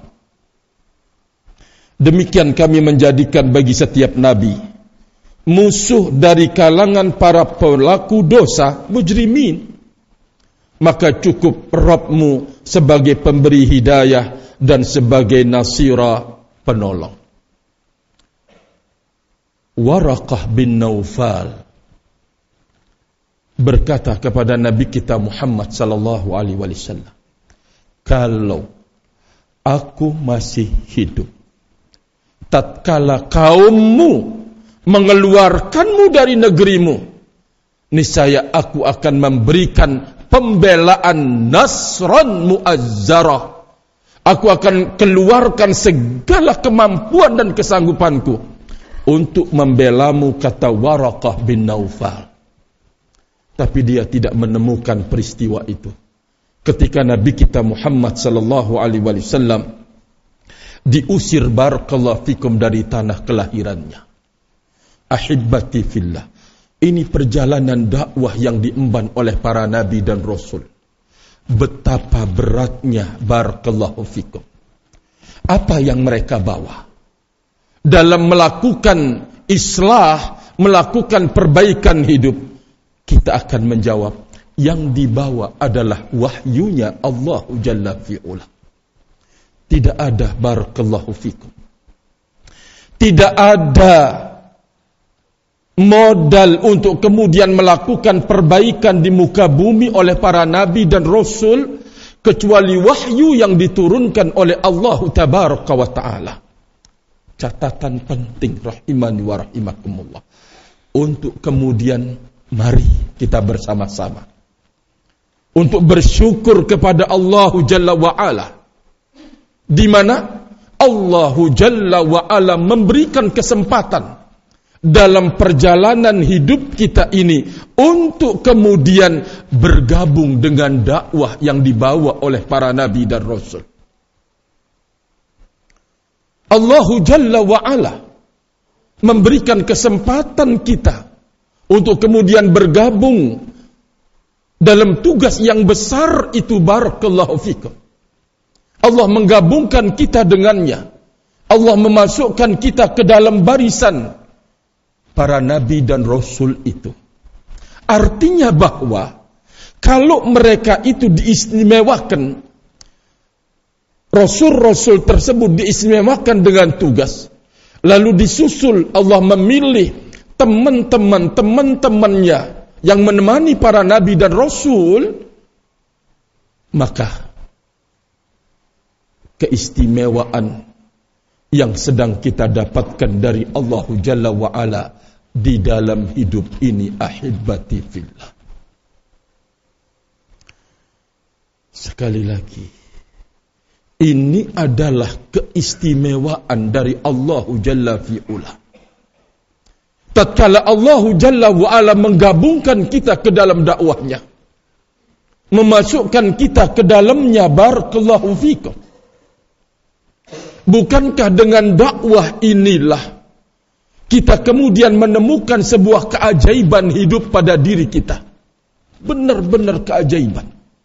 Demikian kami menjadikan bagi setiap nabi musuh dari kalangan para pelaku dosa, mujrimin. Maka cukup Rabbmu sebagai pemberi hidayah dan sebagai nasira, penolong. Waraqah bin Naufal berkata kepada Nabi kita Muhammad sallallahu alaihi wasallam, "Kalau aku masih hidup tatkala kaummu mengeluarkanmu dari negerimu, niscaya aku akan memberikan pembelaan nasran muazzarah. Aku akan keluarkan segala kemampuan dan kesanggupanku untuk membelamu," kata Waraqah bin Naufal. Tapi dia tidak menemukan peristiwa itu. Ketika Nabi kita Muhammad sallallahu alaihi wasallam diusir barakallahu fikum dari tanah kelahirannya. Ahibbati fillah, ini perjalanan dakwah yang diemban oleh para nabi dan rasul. Betapa beratnya barakallahu fikum. Apa yang mereka bawa dalam melakukan islah, melakukan perbaikan hidup? Kita akan menjawab, yang dibawa adalah wahyunya Allah Jalla fi'ula. Tidak ada barakallahu fikum, tidak ada modal untuk kemudian melakukan perbaikan di muka bumi oleh para nabi dan rasul kecuali wahyu yang diturunkan oleh Allah tabaraka wa taala. Catatan penting rahimani wa rahimakumullah, untuk kemudian mari kita bersama-sama untuk bersyukur kepada Allah Jalla wa Ala, di mana Allah Jalla wa Ala memberikan kesempatan dalam perjalanan hidup kita ini untuk kemudian bergabung dengan dakwah yang dibawa oleh para nabi dan rasul. Allah Jalla wa Ala memberikan kesempatan kita untuk kemudian bergabung dalam tugas yang besar itu, barakallahu fikum. Allah menggabungkan kita dengannya. Allah memasukkan kita ke dalam barisan para nabi dan rasul itu. Artinya bahwa kalau mereka itu diistimewakan, rasul-rasul tersebut diistimewakan dengan tugas, lalu disusul Allah memilih teman-temannya yang menemani para nabi dan rasul, maka keistimewaan yang sedang kita dapatkan dari Allah Jalla wa Ala di dalam hidup ini, ahibbati fillah. Sekali lagi, ini adalah keistimewaan dari Allah Jalla fi'ula. Tatkala Allah Jalla wa Ala menggabungkan kita ke dalam dakwahnya, memasukkan kita ke dalamnya, barakallahu fikum. Bukankah dengan dakwah inilah kita kemudian menemukan sebuah keajaiban hidup pada diri kita? Benar-benar keajaiban.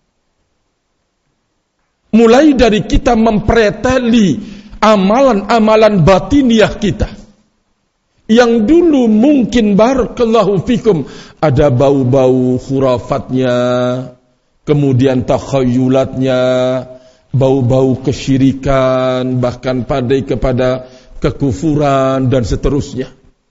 Mulai dari kita mempreteli amalan-amalan batiniah kita, yang dulu mungkin barakallahu fikum ada bau-bau khurafatnya, kemudian takhayulatnya, bau-bau kesyirikan, bahkan padai kepada kekufuran dan seterusnya.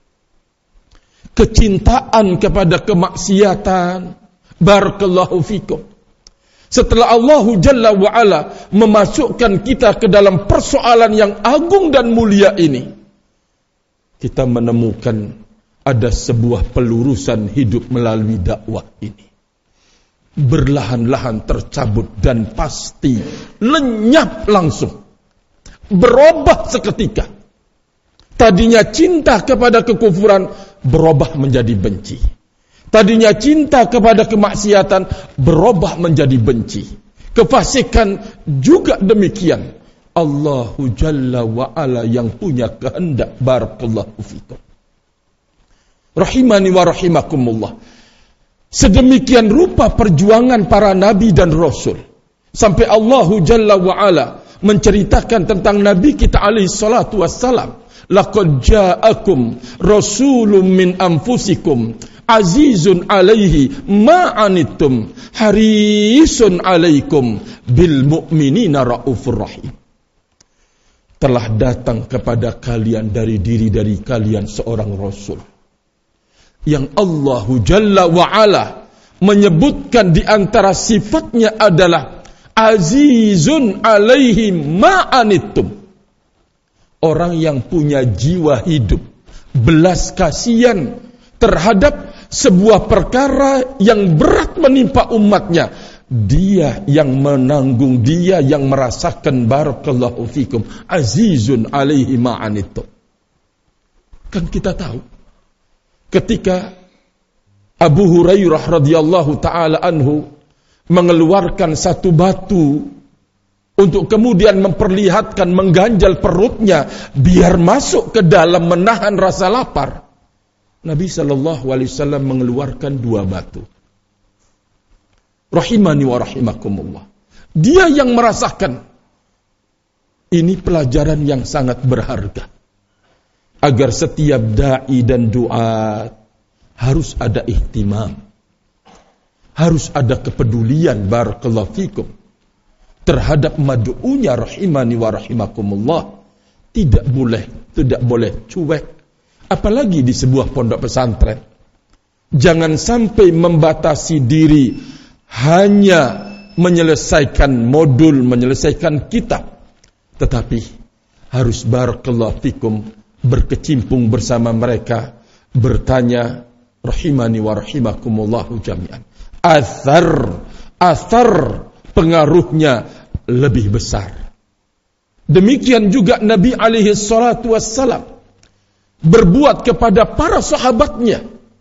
Kecintaan kepada kemaksiatan. Barakallahu fikum. Setelah Allah Jalla wa'ala memasukkan kita ke dalam persoalan yang agung dan mulia ini, kita menemukan ada sebuah pelurusan hidup melalui dakwah ini. Berlahan-lahan tercabut dan pasti lenyap langsung. Berubah seketika. Tadinya cinta kepada kekufuran berubah menjadi benci. Tadinya cinta kepada kemaksiatan berubah menjadi benci. Kefasikan juga demikian. Allahu Jalla wa'ala yang punya kehendak. Barakallahu fikum. Rahimani wa rahimakumullah. Sedemikian rupa perjuangan para nabi dan rasul. Sampai Allahu Jalla wa'ala menceritakan tentang nabi kita alaihi salatu wassalam. Laqad ja'akum rasulun min anfusikum azizun alaihi ma'anittum harisun alaikum bil mu'minina raufur rahim. Telah datang kepada kalian dari kalian seorang rasul yang Allahu Jalla wa'ala menyebutkan di antara sifatnya adalah azizun alaihi ma'anittum. Orang yang punya jiwa hidup, belas kasihan terhadap sebuah perkara yang berat menimpa umatnya. Dia yang menanggung, dia yang merasakan. Barakallahu fikum. Azizun alaihi ma'anittum. Kan kita tahu ketika Abu Hurairah radhiyallahu ta'ala anhu mengeluarkan satu batu untuk kemudian memperlihatkan, mengganjal perutnya biar masuk ke dalam menahan rasa lapar, Nabi SAW mengeluarkan 2 batu. Rahimani wa rahimakumullah. Dia yang merasakan. Ini pelajaran yang sangat berharga. Agar setiap da'i dan du'at harus ada ihtimam. Harus ada kepedulian. Barakallahu fikum. Terhadap mad'unya rahimani wa rahimakumullah. Tidak boleh cuek. Apalagi di sebuah pondok pesantren. Jangan sampai membatasi diri hanya menyelesaikan modul, menyelesaikan kitab. Tetapi harus barakallahu fikum berkecimpung bersama mereka, bertanya rahimani wa rahimakumullahu jami'an. Athar pengaruhnya lebih besar. Demikian juga Nabi alaihi salatu wassalam berbuat kepada para sahabatnya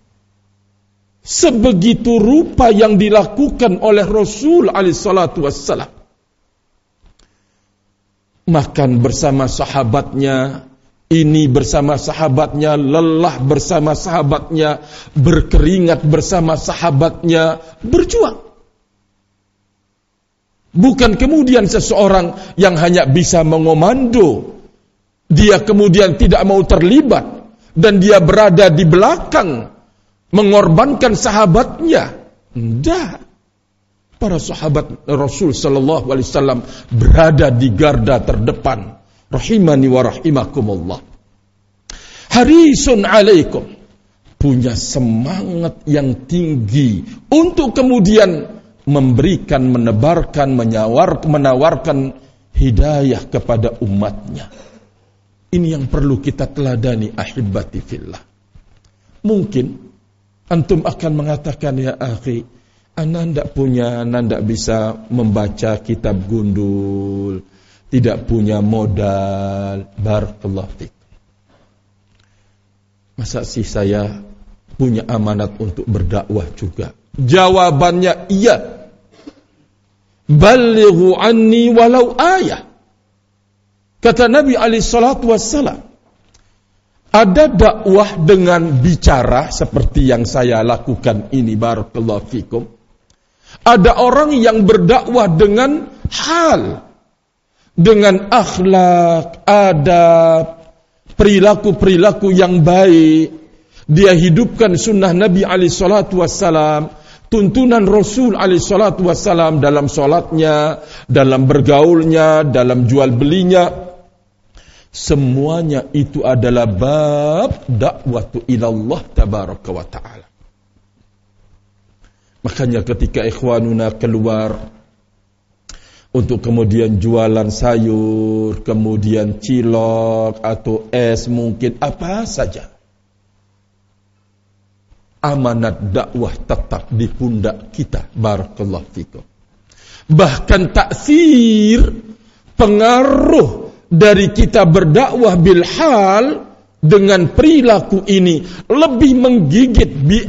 sebegitu rupa yang dilakukan oleh Rasul alaihi salatu wassalam. Makan bersama sahabatnya, ini bersama sahabatnya, lelah bersama sahabatnya, berkeringat bersama sahabatnya, berjuang. Bukan kemudian seseorang yang hanya bisa mengomando, dia kemudian tidak mau terlibat, dan dia berada di belakang, mengorbankan sahabatnya. Tidak. Para sahabat Rasul sallallahu alaihi wasallam berada di garda terdepan. Rahimani wa rahimakumullah. Harisun alaikum. Punya semangat yang tinggi untuk kemudian memberikan, menebarkan, menawarkan hidayah kepada umatnya. Ini yang perlu kita teladani, ahibati fillah. Mungkin antum akan mengatakan, ya akhi, ana ndak bisa membaca kitab gundul, tidak punya modal. Barakallahu fiik. Masa sih saya punya amanat untuk berdakwah juga? Jawabannya iya. Balighu anni walau ayah. Kata Nabi alaihi salatu wassalam, ada dakwah dengan bicara seperti yang saya lakukan ini, barakallahu fikum. Ada orang yang berdakwah dengan hal, dengan akhlak, adab, perilaku-perilaku yang baik. Dia hidupkan sunnah Nabi alaihi salatu wassalam, tuntunan Rasul alaihi salatu wassalam dalam sholatnya, dalam bergaulnya, dalam jual belinya. Semuanya itu adalah bab dakwatu ilallah tabaraka wa ta'ala. Makanya ketika ikhwanuna keluar untuk kemudian jualan sayur, kemudian cilok atau es, mungkin apa saja, amanat dakwah tetap di pundak kita. Barakallahu fikum. Bahkan taksir, pengaruh dari kita berdakwah bil hal dengan perilaku ini lebih menggigit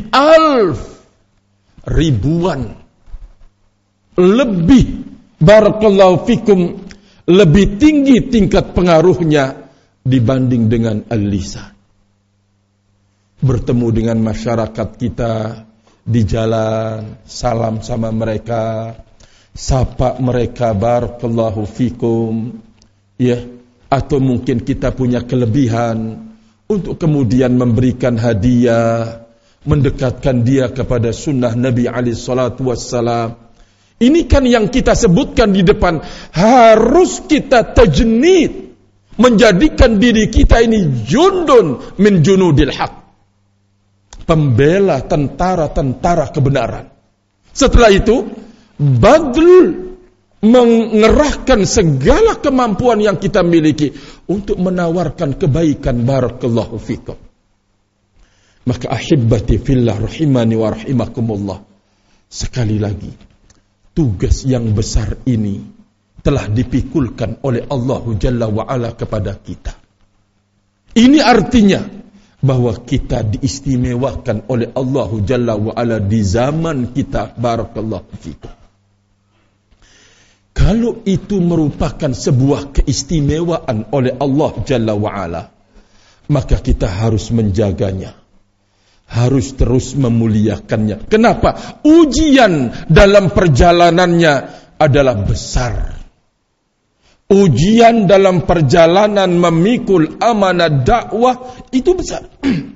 ribuan, lebih, barakallahu fikum, lebih tinggi tingkat pengaruhnya dibanding dengan al-lisan. Bertemu dengan masyarakat kita di jalan, salam sama mereka, sapa mereka, barakallahu fikum, ya, atau mungkin kita punya kelebihan untuk kemudian memberikan hadiah, mendekatkan dia kepada sunnah Nabi alaihi salatu wassalam. Ini kan yang kita sebutkan di depan, harus kita tajnid, menjadikan diri kita ini jundun min junudil haq, pembela tentara-tentara kebenaran. Setelah itu badl, mengerahkan segala kemampuan yang kita miliki untuk menawarkan kebaikan. Barakallahu fikum. Maka ahibbati fillah rahimani wa rahimakumullah, sekali lagi, tugas yang besar ini telah dipikulkan oleh Allah Jalla wa'ala kepada kita. Ini artinya bahwa kita diistimewakan oleh Allah Jalla wa'ala di zaman kita. Barakallahu fikum. Kalau itu merupakan sebuah keistimewaan oleh Allah Jalla wa'ala, maka kita harus menjaganya, harus terus memuliakannya. Kenapa? Ujian dalam perjalanannya adalah besar. Ujian dalam perjalanan memikul amanah dakwah itu besar.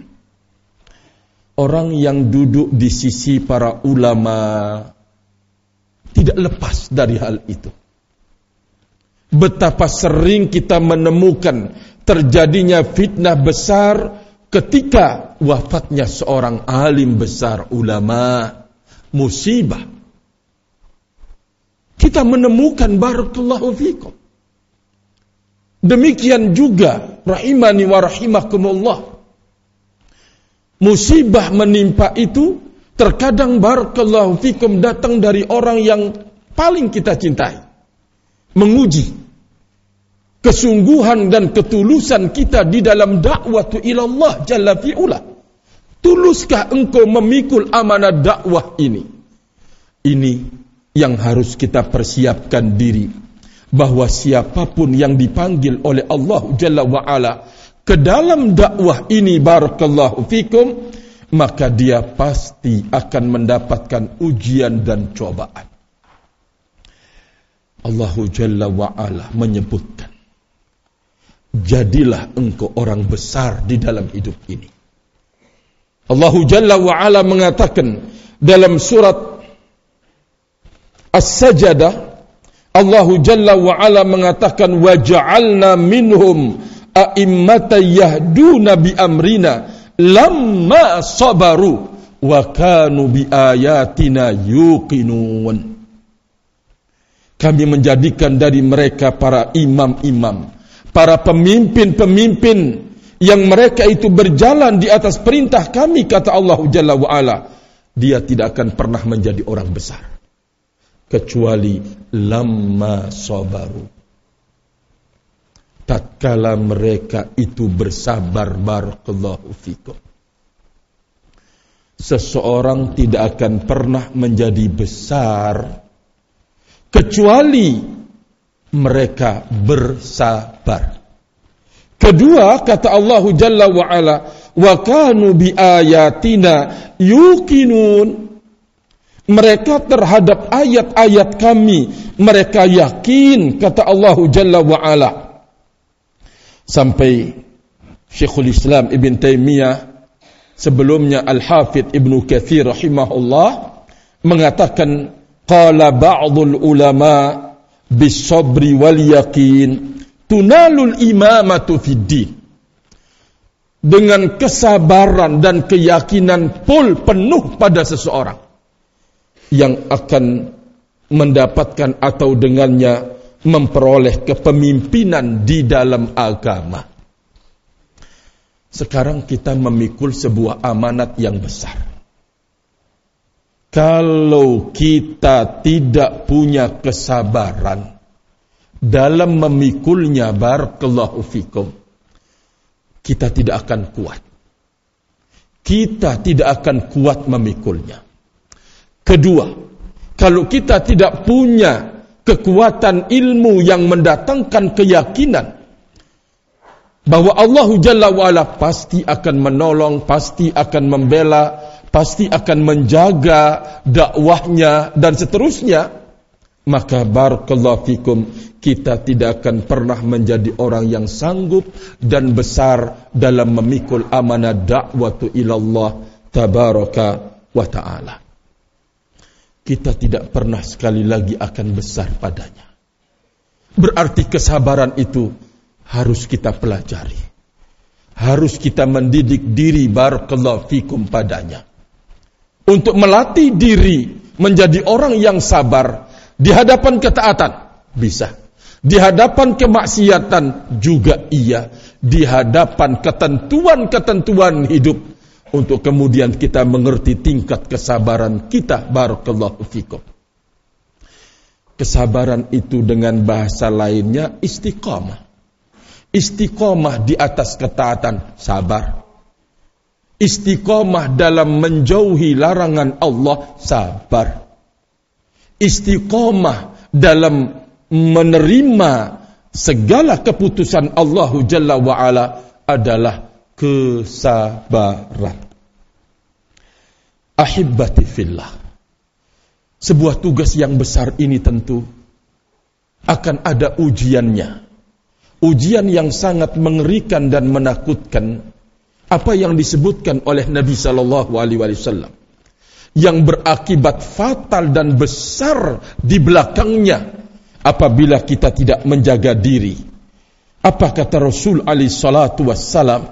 Orang yang duduk di sisi para ulama tidak lepas dari hal itu. Betapa sering kita menemukan terjadinya fitnah besar ketika wafatnya seorang alim besar, ulama, musibah. Kita menemukan, barakallahu fikum. Demikian juga rahimani wa rahimakumullah, musibah menimpa itu terkadang, barakallahu fikum, datang dari orang yang paling kita cintai, menguji kesungguhan dan ketulusan kita di dalam dakwah ilallah jalla fi'ula. Tuluskah engkau memikul amanah dakwah ini? Ini yang harus kita persiapkan diri, bahwa siapapun yang dipanggil oleh Allah Jalla wa'ala ke dalam dakwah ini, barakallahu fikum, maka dia pasti akan mendapatkan ujian dan cobaan. Allah Jalla wa'ala menyebutkan, jadilah engkau orang besar di dalam hidup ini. Allah Jalla wa'ala mengatakan dalam surat As-Sajdah, Allah Jalla wa'ala mengatakan, waja'alna minhum a'immatan yahduna bi amrina lamma sabaru wa kanu bi ayatina yuqinun. Kami menjadikan dari mereka para imam-imam, para pemimpin-pemimpin yang mereka itu berjalan di atas perintah kami, kata Allah Jalla wa'ala, dia tidak akan pernah menjadi orang besar kecuali lamma sabaru, tatkala mereka itu bersabar. Barakallahu fikum. Seseorang tidak akan pernah menjadi besar kecuali mereka bersabar. Kedua, kata Allah Jalla wa'ala, wa kanu bi ayatina yuqinun. Mereka terhadap ayat-ayat kami, mereka yakin, kata Allah Jalla wa'ala. Sampai Syekhul Islam Ibn Taymiyah, sebelumnya Al-Hafidh Ibn Katsir rahimahullah, mengatakan, qala ba'dul ulama bis sabri wal yaqin tunalul imamatu fid din. Dengan kesabaran dan keyakinan penuh pada seseorang yang akan mendapatkan atau dengannya memperoleh kepemimpinan di dalam agama. Sekarang kita memikul sebuah amanat yang besar. Kalau kita tidak punya kesabaran dalam memikulnya, barakallahu fikum, kita tidak akan kuat. Kita tidak akan kuat memikulnya. Kedua, kalau kita tidak punya kekuatan ilmu yang mendatangkan keyakinan bahwa Allah Jalla wa'ala pasti akan menolong, pasti akan membela, pasti akan menjaga dakwahnya dan seterusnya, maka barakallahu fikum, kita tidak akan pernah menjadi orang yang sanggup dan besar dalam memikul amanah da'watu ilallah tabaraka wa ta'ala. Kita tidak pernah sekali lagi akan besar padanya. Berarti kesabaran itu harus kita pelajari. Harus kita mendidik diri barakallahu fikum padanya. Untuk melatih diri menjadi orang yang sabar di hadapan ketaatan, bisa. Di hadapan kemaksiatan juga iya. Di hadapan ketentuan-ketentuan hidup, untuk kemudian kita mengerti tingkat kesabaran kita, barakallahu fikum. Kesabaran itu dengan bahasa lainnya istiqamah. Istiqamah di atas ketaatan, sabar. Istiqamah dalam menjauhi larangan Allah, sabar. Istiqamah dalam menerima segala keputusan Allah Jalla wa'ala adalah kesabaran. Ahibbati fillah, sebuah tugas yang besar ini tentu akan ada ujiannya. Ujian yang sangat mengerikan dan menakutkan, apa yang disebutkan oleh Nabi sallallahu alaihi wasallam, yang berakibat fatal dan besar di belakangnya apabila kita tidak menjaga diri. Apa kata Rasul alaihi salatu wassalam?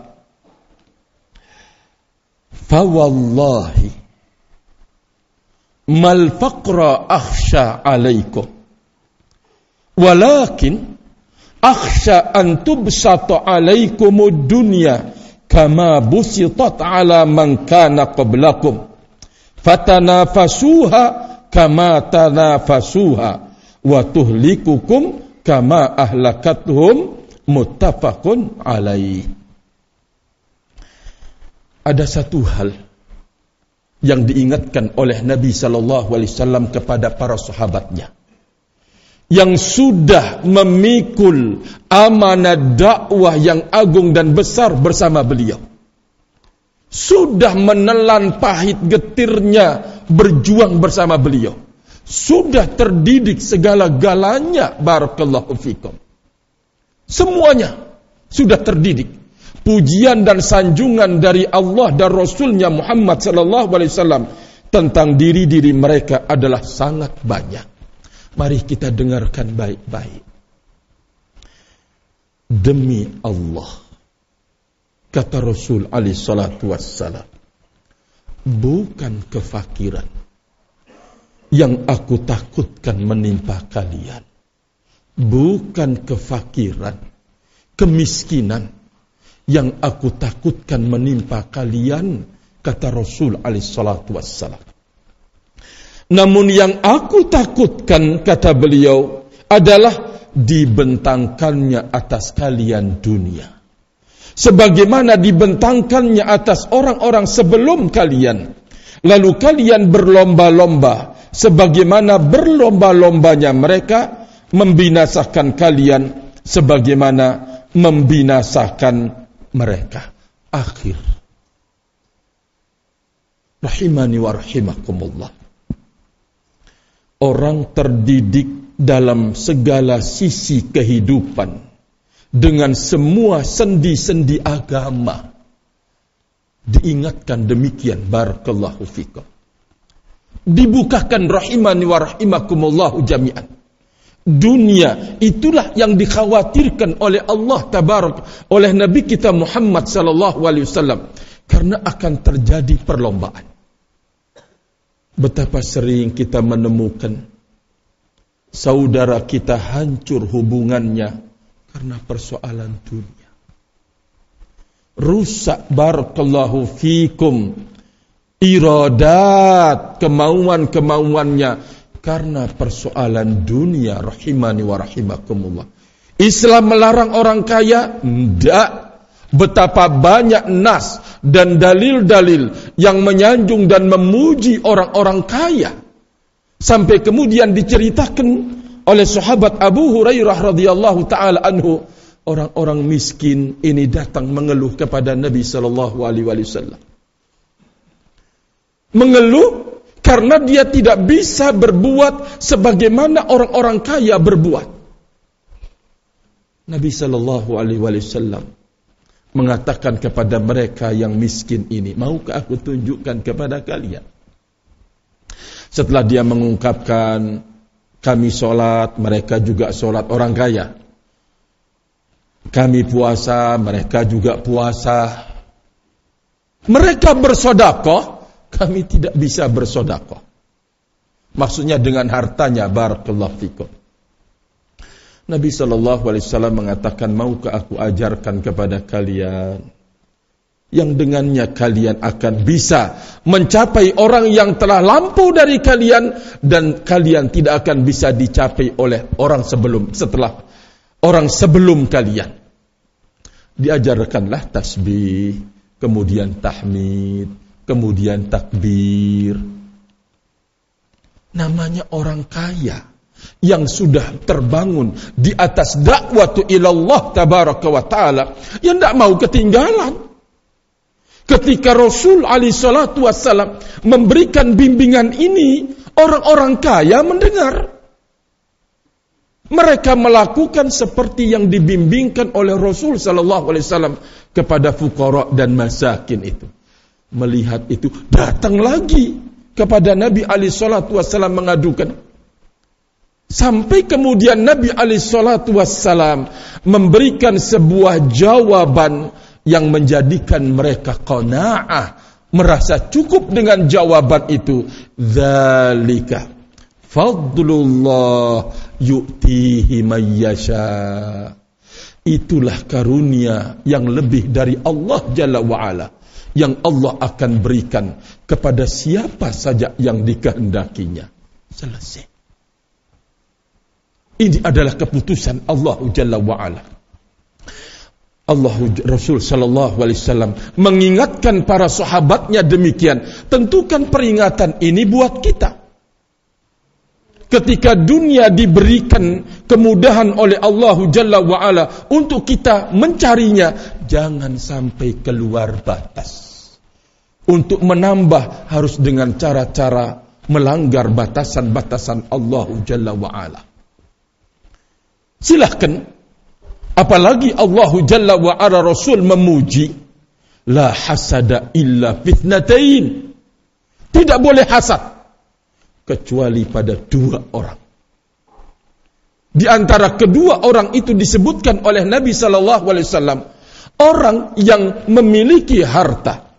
Fa wallahi mal faqra akhsha alaikum walakin akhsha an tubsata alaikumud dunya kama busitat ala man kana qablakum fatanafasuha kama tanafasuha wa tuhlikukum kama ahlakathum, muttafaqun alaih. Ada satu hal yang diingatkan oleh Nabi sallallahu alaihi wasallam kepada para sahabatnya yang sudah memikul amanah dakwah yang agung dan besar bersama beliau. Sudah menelan pahit getirnya berjuang bersama beliau. Sudah terdidik segala-galanya, barakallahu fikum. Semuanya sudah terdidik. Pujian dan sanjungan dari Allah dan Rasulnya Muhammad sallallahu alaihi wasallam tentang diri-diri mereka adalah sangat banyak. Mari kita dengarkan baik-baik. Demi Allah, kata Rasul alaihi salatu wassalam, bukan kefakiran yang aku takutkan menimpa kalian. Bukan kefakiran, kemiskinan yang aku takutkan menimpa kalian, kata Rasul alaihi salatu wassalam. Namun yang aku takutkan, kata beliau, adalah dibentangkannya atas kalian dunia, sebagaimana dibentangkannya atas orang-orang sebelum kalian. Lalu kalian berlomba-lomba, sebagaimana berlomba-lombanya mereka membinasakan kalian, sebagaimana membinasakan mereka. Akhir. Rahimani wa rahimakumullah. Orang terdidik dalam segala sisi kehidupan dengan semua sendi-sendi agama diingatkan demikian, barakallahu fikum. Dibukakan rahimani wa rahimakumullah jami'an. dunia. Itulah yang dikhawatirkan oleh Allah tabarak, oleh Nabi kita Muhammad sallallahu alaihi wasallam, karena akan terjadi perlombaan. Betapa sering kita menemukan saudara kita hancur hubungannya karena persoalan dunia. Rusak barakallahu fikum iradat, kemauan-kemauannya karena persoalan dunia. Rahimani wa rahimakumullah. Islam melarang orang kaya? Tidak. Betapa banyak nas dan dalil-dalil yang menyanjung dan memuji orang-orang kaya. Sampai kemudian diceritakan oleh sahabat Abu Hurairah radhiyallahu taala anhu, orang-orang miskin ini datang mengeluh kepada Nabi sallallahu alaihi wasallam. Mengeluh karena dia tidak bisa berbuat sebagaimana orang-orang kaya berbuat. Nabi sallallahu alaihi wasallam mengatakan kepada mereka yang miskin ini, maukah aku tunjukkan kepada kalian? Setelah dia mengungkapkan, kami sholat, mereka juga sholat, orang kaya. Kami puasa, mereka juga puasa. Mereka bersedekah, kami tidak bisa bersedekah. Maksudnya dengan hartanya, barakallahu fikum. Nabi SAW mengatakan, maukah aku ajarkan kepada kalian yang dengannya kalian akan bisa mencapai orang yang telah lampau dari kalian, dan kalian tidak akan bisa dicapai oleh orang setelah orang sebelum kalian. Diajarkanlah tasbih, kemudian tahmid, kemudian takbir. Namanya orang kaya yang sudah terbangun di atas dakwah ilallah tabaraka wa ta'ala, yang tidak mau ketinggalan. Ketika Rasul alaihi salatu wassalam memberikan bimbingan ini, orang-orang kaya mendengar. Mereka melakukan seperti yang dibimbingkan oleh Rasul sallallahu alaihi wasallam kepada fuqara dan masakin itu. Melihat itu, datang lagi kepada Nabi alaihi salatu wassalam mengadukan. Sampai kemudian Nabi alaihi salatu wassalam memberikan sebuah jawaban yang menjadikan mereka qanaah, merasa cukup dengan jawaban itu. Dzalika fadlullah yu'tihi may yasha. Itulah karunia yang lebih dari Allah Jalla wa'ala, yang Allah akan berikan kepada siapa saja yang dikehendakinya. Selesai. Ini adalah keputusan Allah Jalla wa'ala. Rasul sallallahu alaihi wasallam mengingatkan para sahabatnya demikian. Tentukan peringatan ini buat kita. Ketika dunia diberikan kemudahan oleh Allah Jalla wa'ala untuk kita mencarinya, jangan sampai keluar batas. Untuk menambah harus dengan cara-cara melanggar batasan-batasan Allah Jalla wa'ala. Silahkan, apalagi Allah Jalla wa'ala Rasul memuji, la hasada illa fitnatain. Tidak boleh hasad kecuali pada dua orang. Di antara kedua orang itu disebutkan oleh Nabi sallallahu alaihi wasallam, orang yang memiliki harta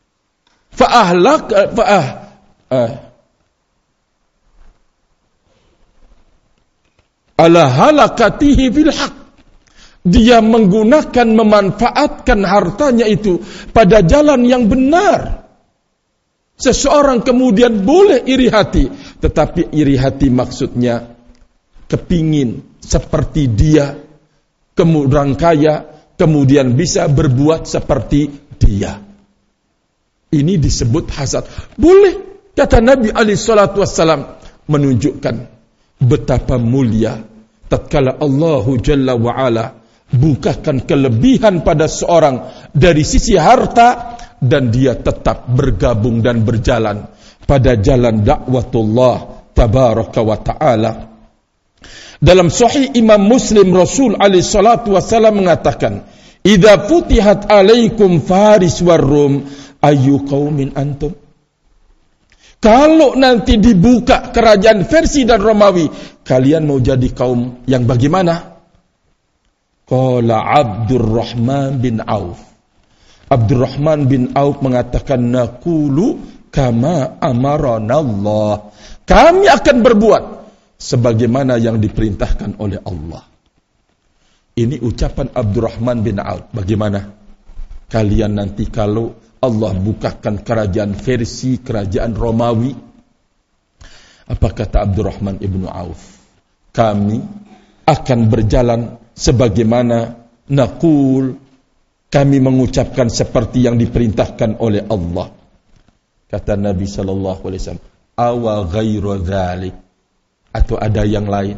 ala halakatihi fil haq. Dia menggunakan, memanfaatkan hartanya itu pada jalan yang benar. Seseorang kemudian boleh iri hati, tetapi iri hati maksudnya kepingin seperti dia, kemudian kaya, kemudian bisa berbuat seperti dia. Ini disebut hasad. Boleh, kata Nabi alaihi salatu wassalam, menunjukkan betapa mulia tatkala Allah Jalla wa'ala bukakan kelebihan pada seorang dari sisi harta, dan dia tetap bergabung dan berjalan pada jalan dakwatullah tabaraka wa ta'ala. Dalam Sahih Imam Muslim, Rasul alaihi salatu wassalam mengatakan, idza futihat alaikum Faris war Rum, ayyu qaumin antum? Kalau nanti dibuka kerajaan Persia dan Romawi, kalian mau jadi kaum yang bagaimana? Qala Abdurrahman bin Auf. Abdurrahman bin Auf mengatakan, naqulu kama amarana Allah. Kami akan berbuat sebagaimana yang diperintahkan oleh Allah. Ini ucapan Abdurrahman bin Auf. Bagaimana? Kalian nanti kalau Allah bukakan kerajaan Persia, kerajaan Romawi, apa kata Abdurrahman ibnu Auf? Kami akan berjalan sebagaimana naqul, kami mengucapkan seperti yang diperintahkan oleh Allah. Kata Nabi sallallahu alaihi wasallam, awa ghairu dzalik, atau ada yang lain?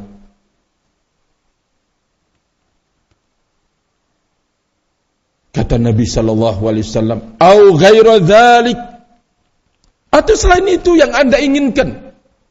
Kata Nabi sallallahu alaihi wasallam, au ghairu dzalik, atau selain itu yang Anda inginkan?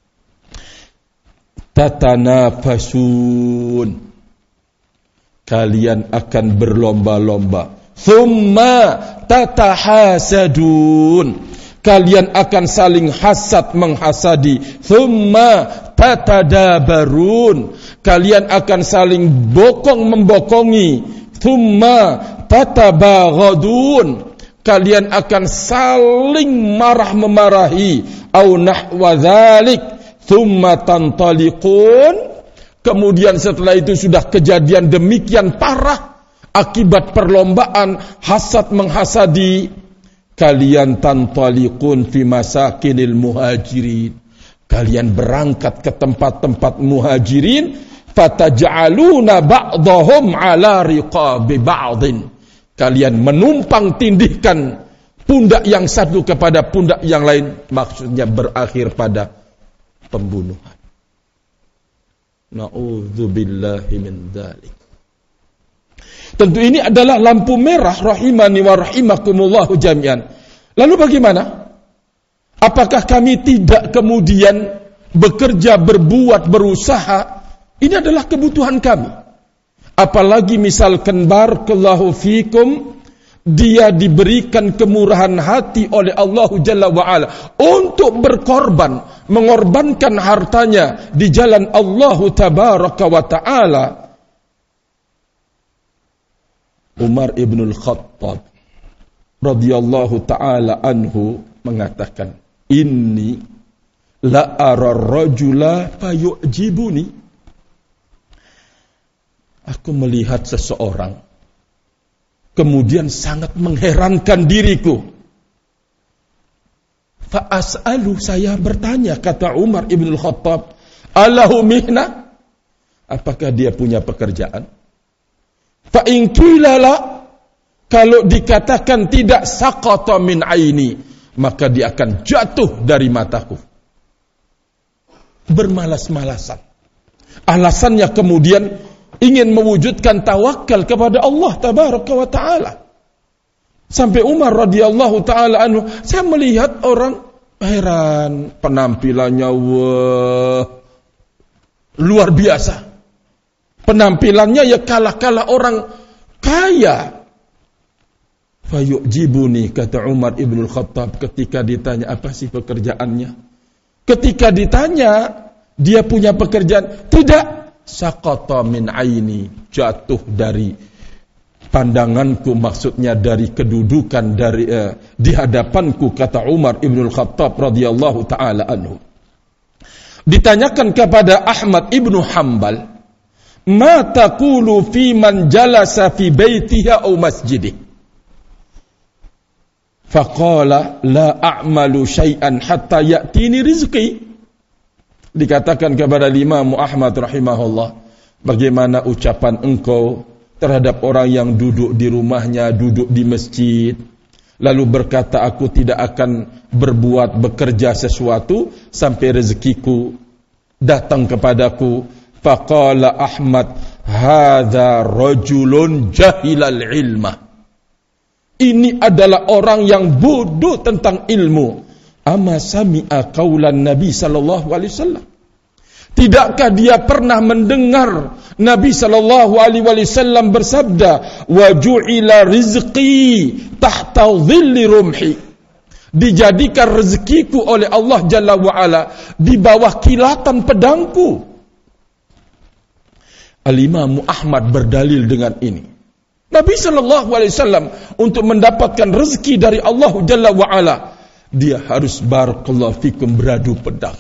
Tatanafasun, kalian akan berlomba-lomba. Thumma tatahasadun, kalian akan saling hasad menghasadi. Thumma tatadabarun, kalian akan saling bokong membokongi. Thumma tatabaghadun, kalian akan saling marah memarahi. Au nahwa dzalik. Thumma tantaliqun, kemudian setelah itu sudah kejadian demikian parah akibat perlombaan hasad menghasadi, kalian tantaliqun fi masakinil muhajirin, kalian berangkat ke tempat-tempat muhajirin, fataj'aluna ba'dahum ala riqabi ba'din, kalian menumpang tindihkan pundak yang satu kepada pundak yang lain, maksudnya berakhir pada pembunuhan. Na'udzubillahi min dzalik. Tentu ini adalah lampu merah rahimani wa rahimakumullahu jami'an. Lalu bagaimana? Apakah kami tidak kemudian bekerja, berbuat, berusaha? Ini adalah kebutuhan kami. Apalagi misalkan barakallahu fikum, dia diberikan kemurahan hati oleh Allah Jalla wa'ala untuk berkorban, mengorbankan hartanya di jalan Allah Tabaraka wa ta'ala. Umar ibn al-Khattab radhiyallahu ta'ala anhu mengatakan, inni la ara rajula fayu'jibuni, aku melihat seseorang kemudian sangat mengherankan diriku. Fa'as'alu, saya bertanya, kata Umar ibn al-Khattab, alahu mihna, apakah dia punya pekerjaan? Fa'in qilala, kalau dikatakan tidak, saqata min aini, maka dia akan jatuh dari mataku. Bermalas-malasan. Alasannya kemudian ingin mewujudkan tawakal kepada Allah Tabaraka wa ta'ala. Sampai Umar radhiyallahu ta'ala anhu, saya melihat orang heran, penampilannya luar biasa. Penampilannya ya kalah-kalah orang kaya. Fayu'jibuni, kata Umar ibn al-Khattab ketika ditanya apa sih pekerjaannya. Ketika ditanya dia punya pekerjaan, tidak, saqata min aini, jatuh dari pandanganku, maksudnya dari kedudukan dari di hadapanku, kata Umar ibn al-Khattab radhiyallahu taala anhu. Ditanyakan kepada Ahmad ibnu Hanbal, ma taqulu fi man jalasa fi baitiha aw masjidih? Faqala la a'malu syai'an hatta ya'tini rizqi. Dikatakan kepada Imam Ahmad rahimahullah, bagaimana ucapan engkau terhadap orang yang duduk di rumahnya, duduk di masjid, lalu berkata, aku tidak akan berbuat, bekerja sesuatu sampai rezekiku datang kepadaku. Faqala Ahmad, hadza rajulun jahilal ilma. Ini adalah orang yang bodoh tentang ilmu. Ama sami'a qaulan Nabi sallallahu alaihi wasallam. Tidakkah dia pernah mendengar Nabi sallallahu alaihi wasallam bersabda, wa ju'ila rizqi tahta dhilli rumhi, dijadikan rezekiku oleh Allah Jalla wa'ala di bawah kilatan pedangku. Al-Imam Ahmad berdalil dengan ini. Nabi SAW untuk mendapatkan rezeki dari Allah Jalla wa'ala, dia harus barakallahu fikum beradu pedang.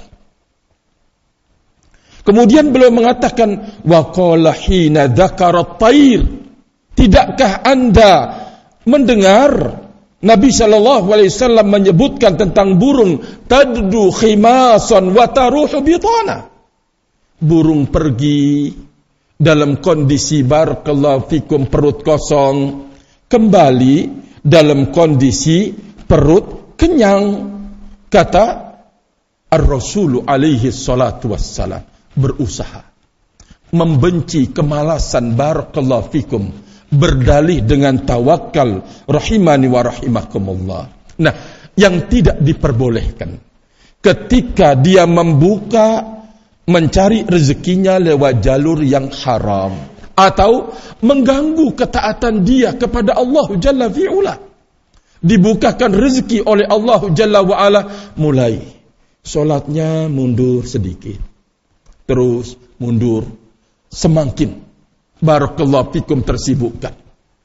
Kemudian beliau mengatakan, wa qala hina dzakara at-tayr, tidakkah Anda mendengar Nabi SAW menyebutkan tentang burung, taddu khimasan wa taruhu bitana. Burung pergi dalam kondisi barakallahu fikum perut kosong, kembali dalam kondisi perut kenyang. Kata Ar-Rasulu alaihi salatu wassalam, berusaha membenci kemalasan barakallahu fikum, berdalih dengan tawakal rahimani wa rahimakumullah. Nah, yang tidak diperbolehkan ketika dia membuka mencari rezekinya lewat jalur yang haram atau mengganggu ketaatan dia kepada Allah Jalla fi'ula. Dibukakan rezeki oleh Allah Jalla wa'ala, mulai solatnya mundur sedikit, terus mundur, semakin barakallahu fikum tersibukkan.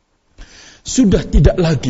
Sudah tidak lagi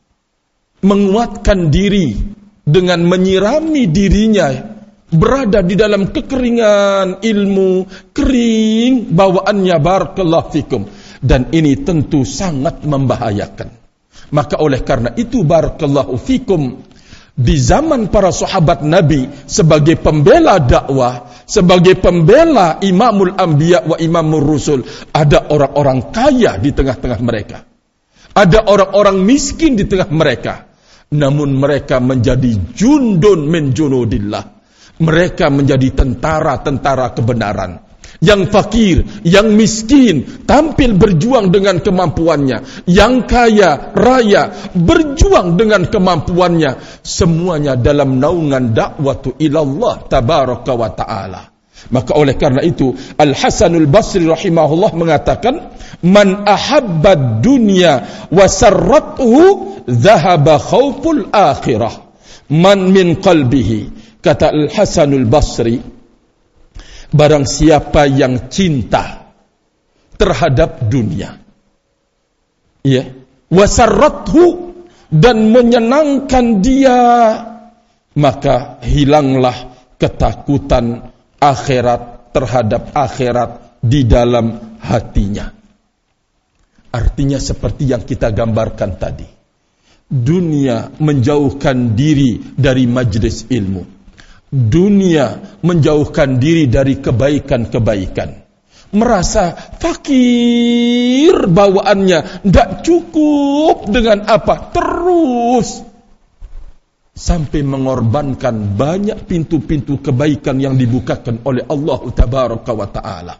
menguatkan diri dengan menyirami dirinya, berada di dalam kekeringan ilmu, kering bawaannya barakallahu fikum. Dan ini tentu sangat membahayakan. Maka oleh karena itu barakallahu fikum, di zaman para sahabat Nabi sebagai pembela dakwah, sebagai pembela imamul anbiya wa imamul rusul, ada orang-orang kaya di tengah-tengah mereka, ada orang-orang miskin di tengah mereka, namun mereka menjadi jundun min junudillah, mereka menjadi tentara-tentara kebenaran. Yang fakir, yang miskin tampil berjuang dengan kemampuannya, yang kaya raya berjuang dengan kemampuannya, semuanya dalam naungan dakwatu ilallah tabaraka wa ta'ala. Maka oleh karena itu Al-Hasanul Basri rahimahullah mengatakan, man ahabbad dunya wa sarrathu dhahaba khawful akhirah man min qalbihi. Kata Al-Hasanul Basri, barang siapa yang cinta terhadap dunia, ya, wasarrathu, dan menyenangkan dia, maka hilanglah ketakutan akhirat terhadap akhirat di dalam hatinya. Artinya seperti yang kita gambarkan tadi, dunia menjauhkan diri dari majlis ilmu, dunia menjauhkan diri dari kebaikan-kebaikan, merasa fakir bawaannya, tidak cukup dengan apa, terus sampai mengorbankan banyak pintu-pintu kebaikan yang dibukakan oleh Allah Tabaraka wa Ta'ala.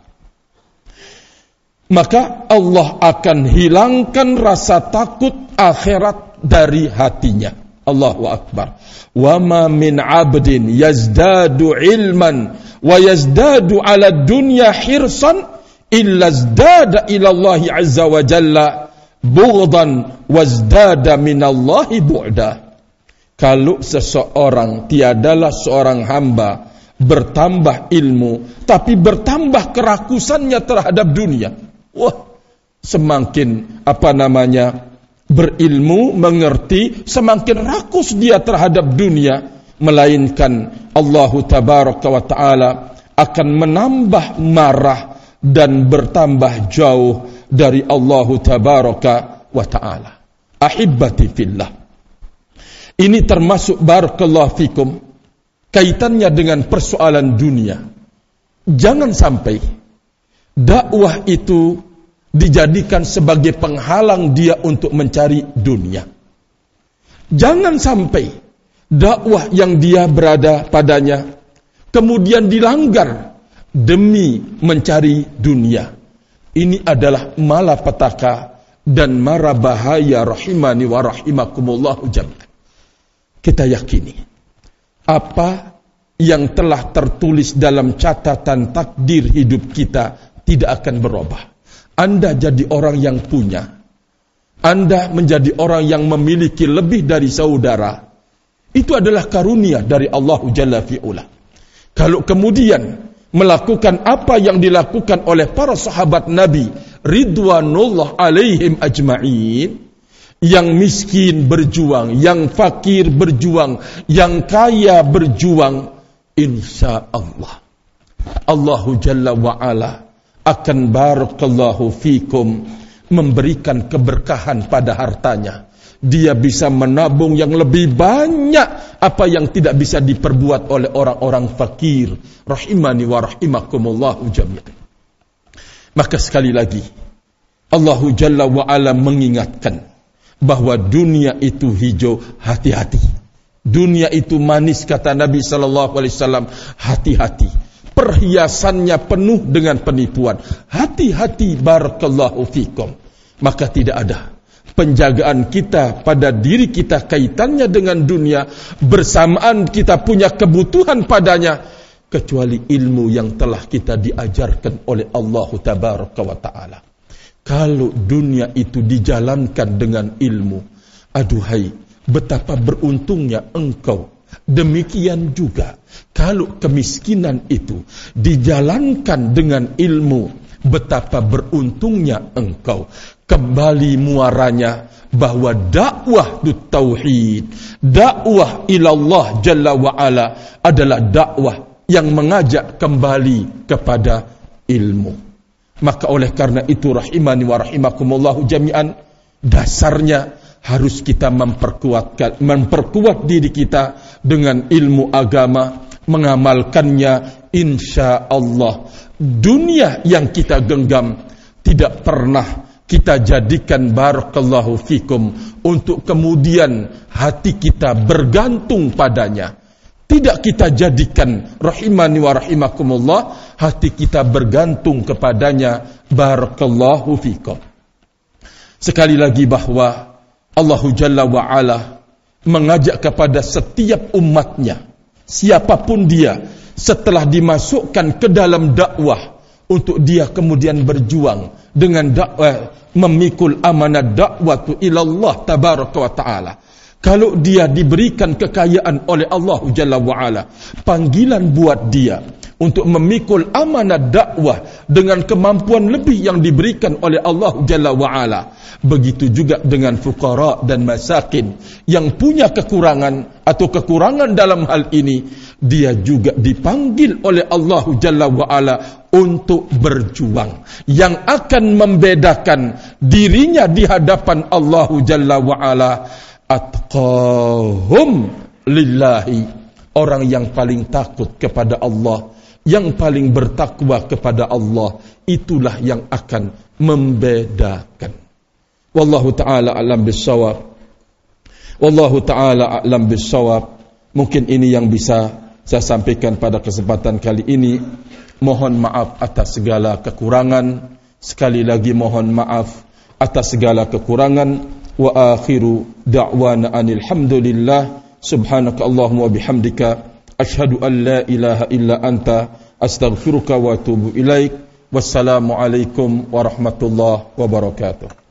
Maka Allah akan hilangkan rasa takut akhirat dari hatinya. Allahu Akbar. Wa ma min 'abdin yazdadu ilman wa yazdadu 'ala dunya hirsan illa zdada ila Allah 'azza wa jalla bughdan wazdada min Allah bu'da. Kalau seseorang, tiadalah seorang hamba bertambah ilmu tapi bertambah kerakusannya terhadap dunia. Wah, semakin berilmu, mengerti, semakin rakus dia terhadap dunia, melainkan Allah Tabaraka wa Ta'ala akan menambah marah dan bertambah jauh dari Allah Tabaraka wa Ta'ala. Ahibbati fillah, ini termasuk barakallahu fikum kaitannya dengan persoalan dunia. Jangan sampai dakwah itu dijadikan sebagai penghalang dia untuk mencari dunia. Jangan sampai dakwah yang dia berada padanya kemudian dilanggar demi mencari dunia. Ini adalah malapetaka dan mara bahaya rahimani wa rahimakumullah jami'an. Kita yakini apa yang telah tertulis dalam catatan takdir hidup kita tidak akan berubah. Anda jadi orang yang punya, Anda menjadi orang yang memiliki lebih dari saudara, Itu adalah karunia dari Allah Jalla fi'ula. Kalau kemudian melakukan apa yang dilakukan oleh para sahabat Nabi ridwanullah alaihim ajma'in, yang miskin berjuang, yang fakir berjuang, yang kaya berjuang, insya Allah Allahu Jalla wa'ala akan barakallahu fikum memberikan keberkahan pada hartanya. Dia bisa menabung yang lebih banyak apa yang tidak bisa diperbuat oleh orang-orang fakir. Rahimani wa rahimakumullahu jami'an. Maka sekali lagi Allahu Jalla wa'ala mengingatkan bahwa dunia itu hijau, hati-hati. Dunia itu manis, kata Nabi SAW, hati-hati. Perhiasannya penuh dengan penipuan. Hati-hati, barakallahu fikum. Maka tidak ada penjagaan kita pada diri kita kaitannya dengan dunia, bersamaan kita punya kebutuhan padanya, kecuali ilmu yang telah kita diajarkan oleh Allah Tabaraka wa Ta'ala. Kalau dunia itu dijalankan dengan ilmu, aduhai, betapa beruntungnya engkau. Demikian juga kalau kemiskinan itu dijalankan dengan ilmu, betapa beruntungnya engkau. Kembali muaranya bahwa dakwah tauhid, dakwah ilallah Jalla wa'ala adalah dakwah yang mengajak kembali kepada ilmu. Maka oleh karena itu rahimani wa rahimakumullahu jami'an, dasarnya harus kita memperkuat diri kita dengan ilmu agama, mengamalkannya. Insya Allah dunia yang kita genggam tidak pernah kita jadikan barakallahu fikum untuk kemudian hati kita bergantung padanya. Tidak kita jadikan rahimani wa rahimakumullah hati kita bergantung kepadanya, barakallahu fikum. Sekali lagi bahwa Allah Jalla wa'ala mengajak kepada setiap umatnya, siapapun dia, setelah dimasukkan ke dalam dakwah, untuk dia kemudian berjuang dengan dakwah, memikul amanah dakwah ilallah tabaraka wa ta'ala. Kalau dia diberikan kekayaan oleh Allah Jalla wa'ala, panggilan buat dia untuk memikul amanah dakwah dengan kemampuan lebih yang diberikan oleh Allah Jalla wa'ala. Begitu juga dengan fuqara dan masakin yang punya kekurangan atau kekurangan dalam hal ini, dia juga dipanggil oleh Allah Jalla wa'ala untuk berjuang. Yang akan membedakan dirinya di hadapan Allah Jalla wa'ala, atqahum lillahi, orang yang paling takut kepada Allah, yang paling bertakwa kepada Allah, itulah yang akan membedakan. Wallahu ta'ala a'lam bissawab. Wallahu ta'ala a'lam bissawab. Mungkin ini yang bisa saya sampaikan pada kesempatan kali ini. Mohon maaf atas segala kekurangan. Sekali lagi mohon maaf atas segala kekurangan. Wa akhiru da'wana anil hamdulillah. Subhanaka Allahumma wa bihamdika, ashhadu an la ilaha illa anta, astaghfiruka wa atubu ilaik. Wassalamu alaikum warahmatullahi wabarakatuh.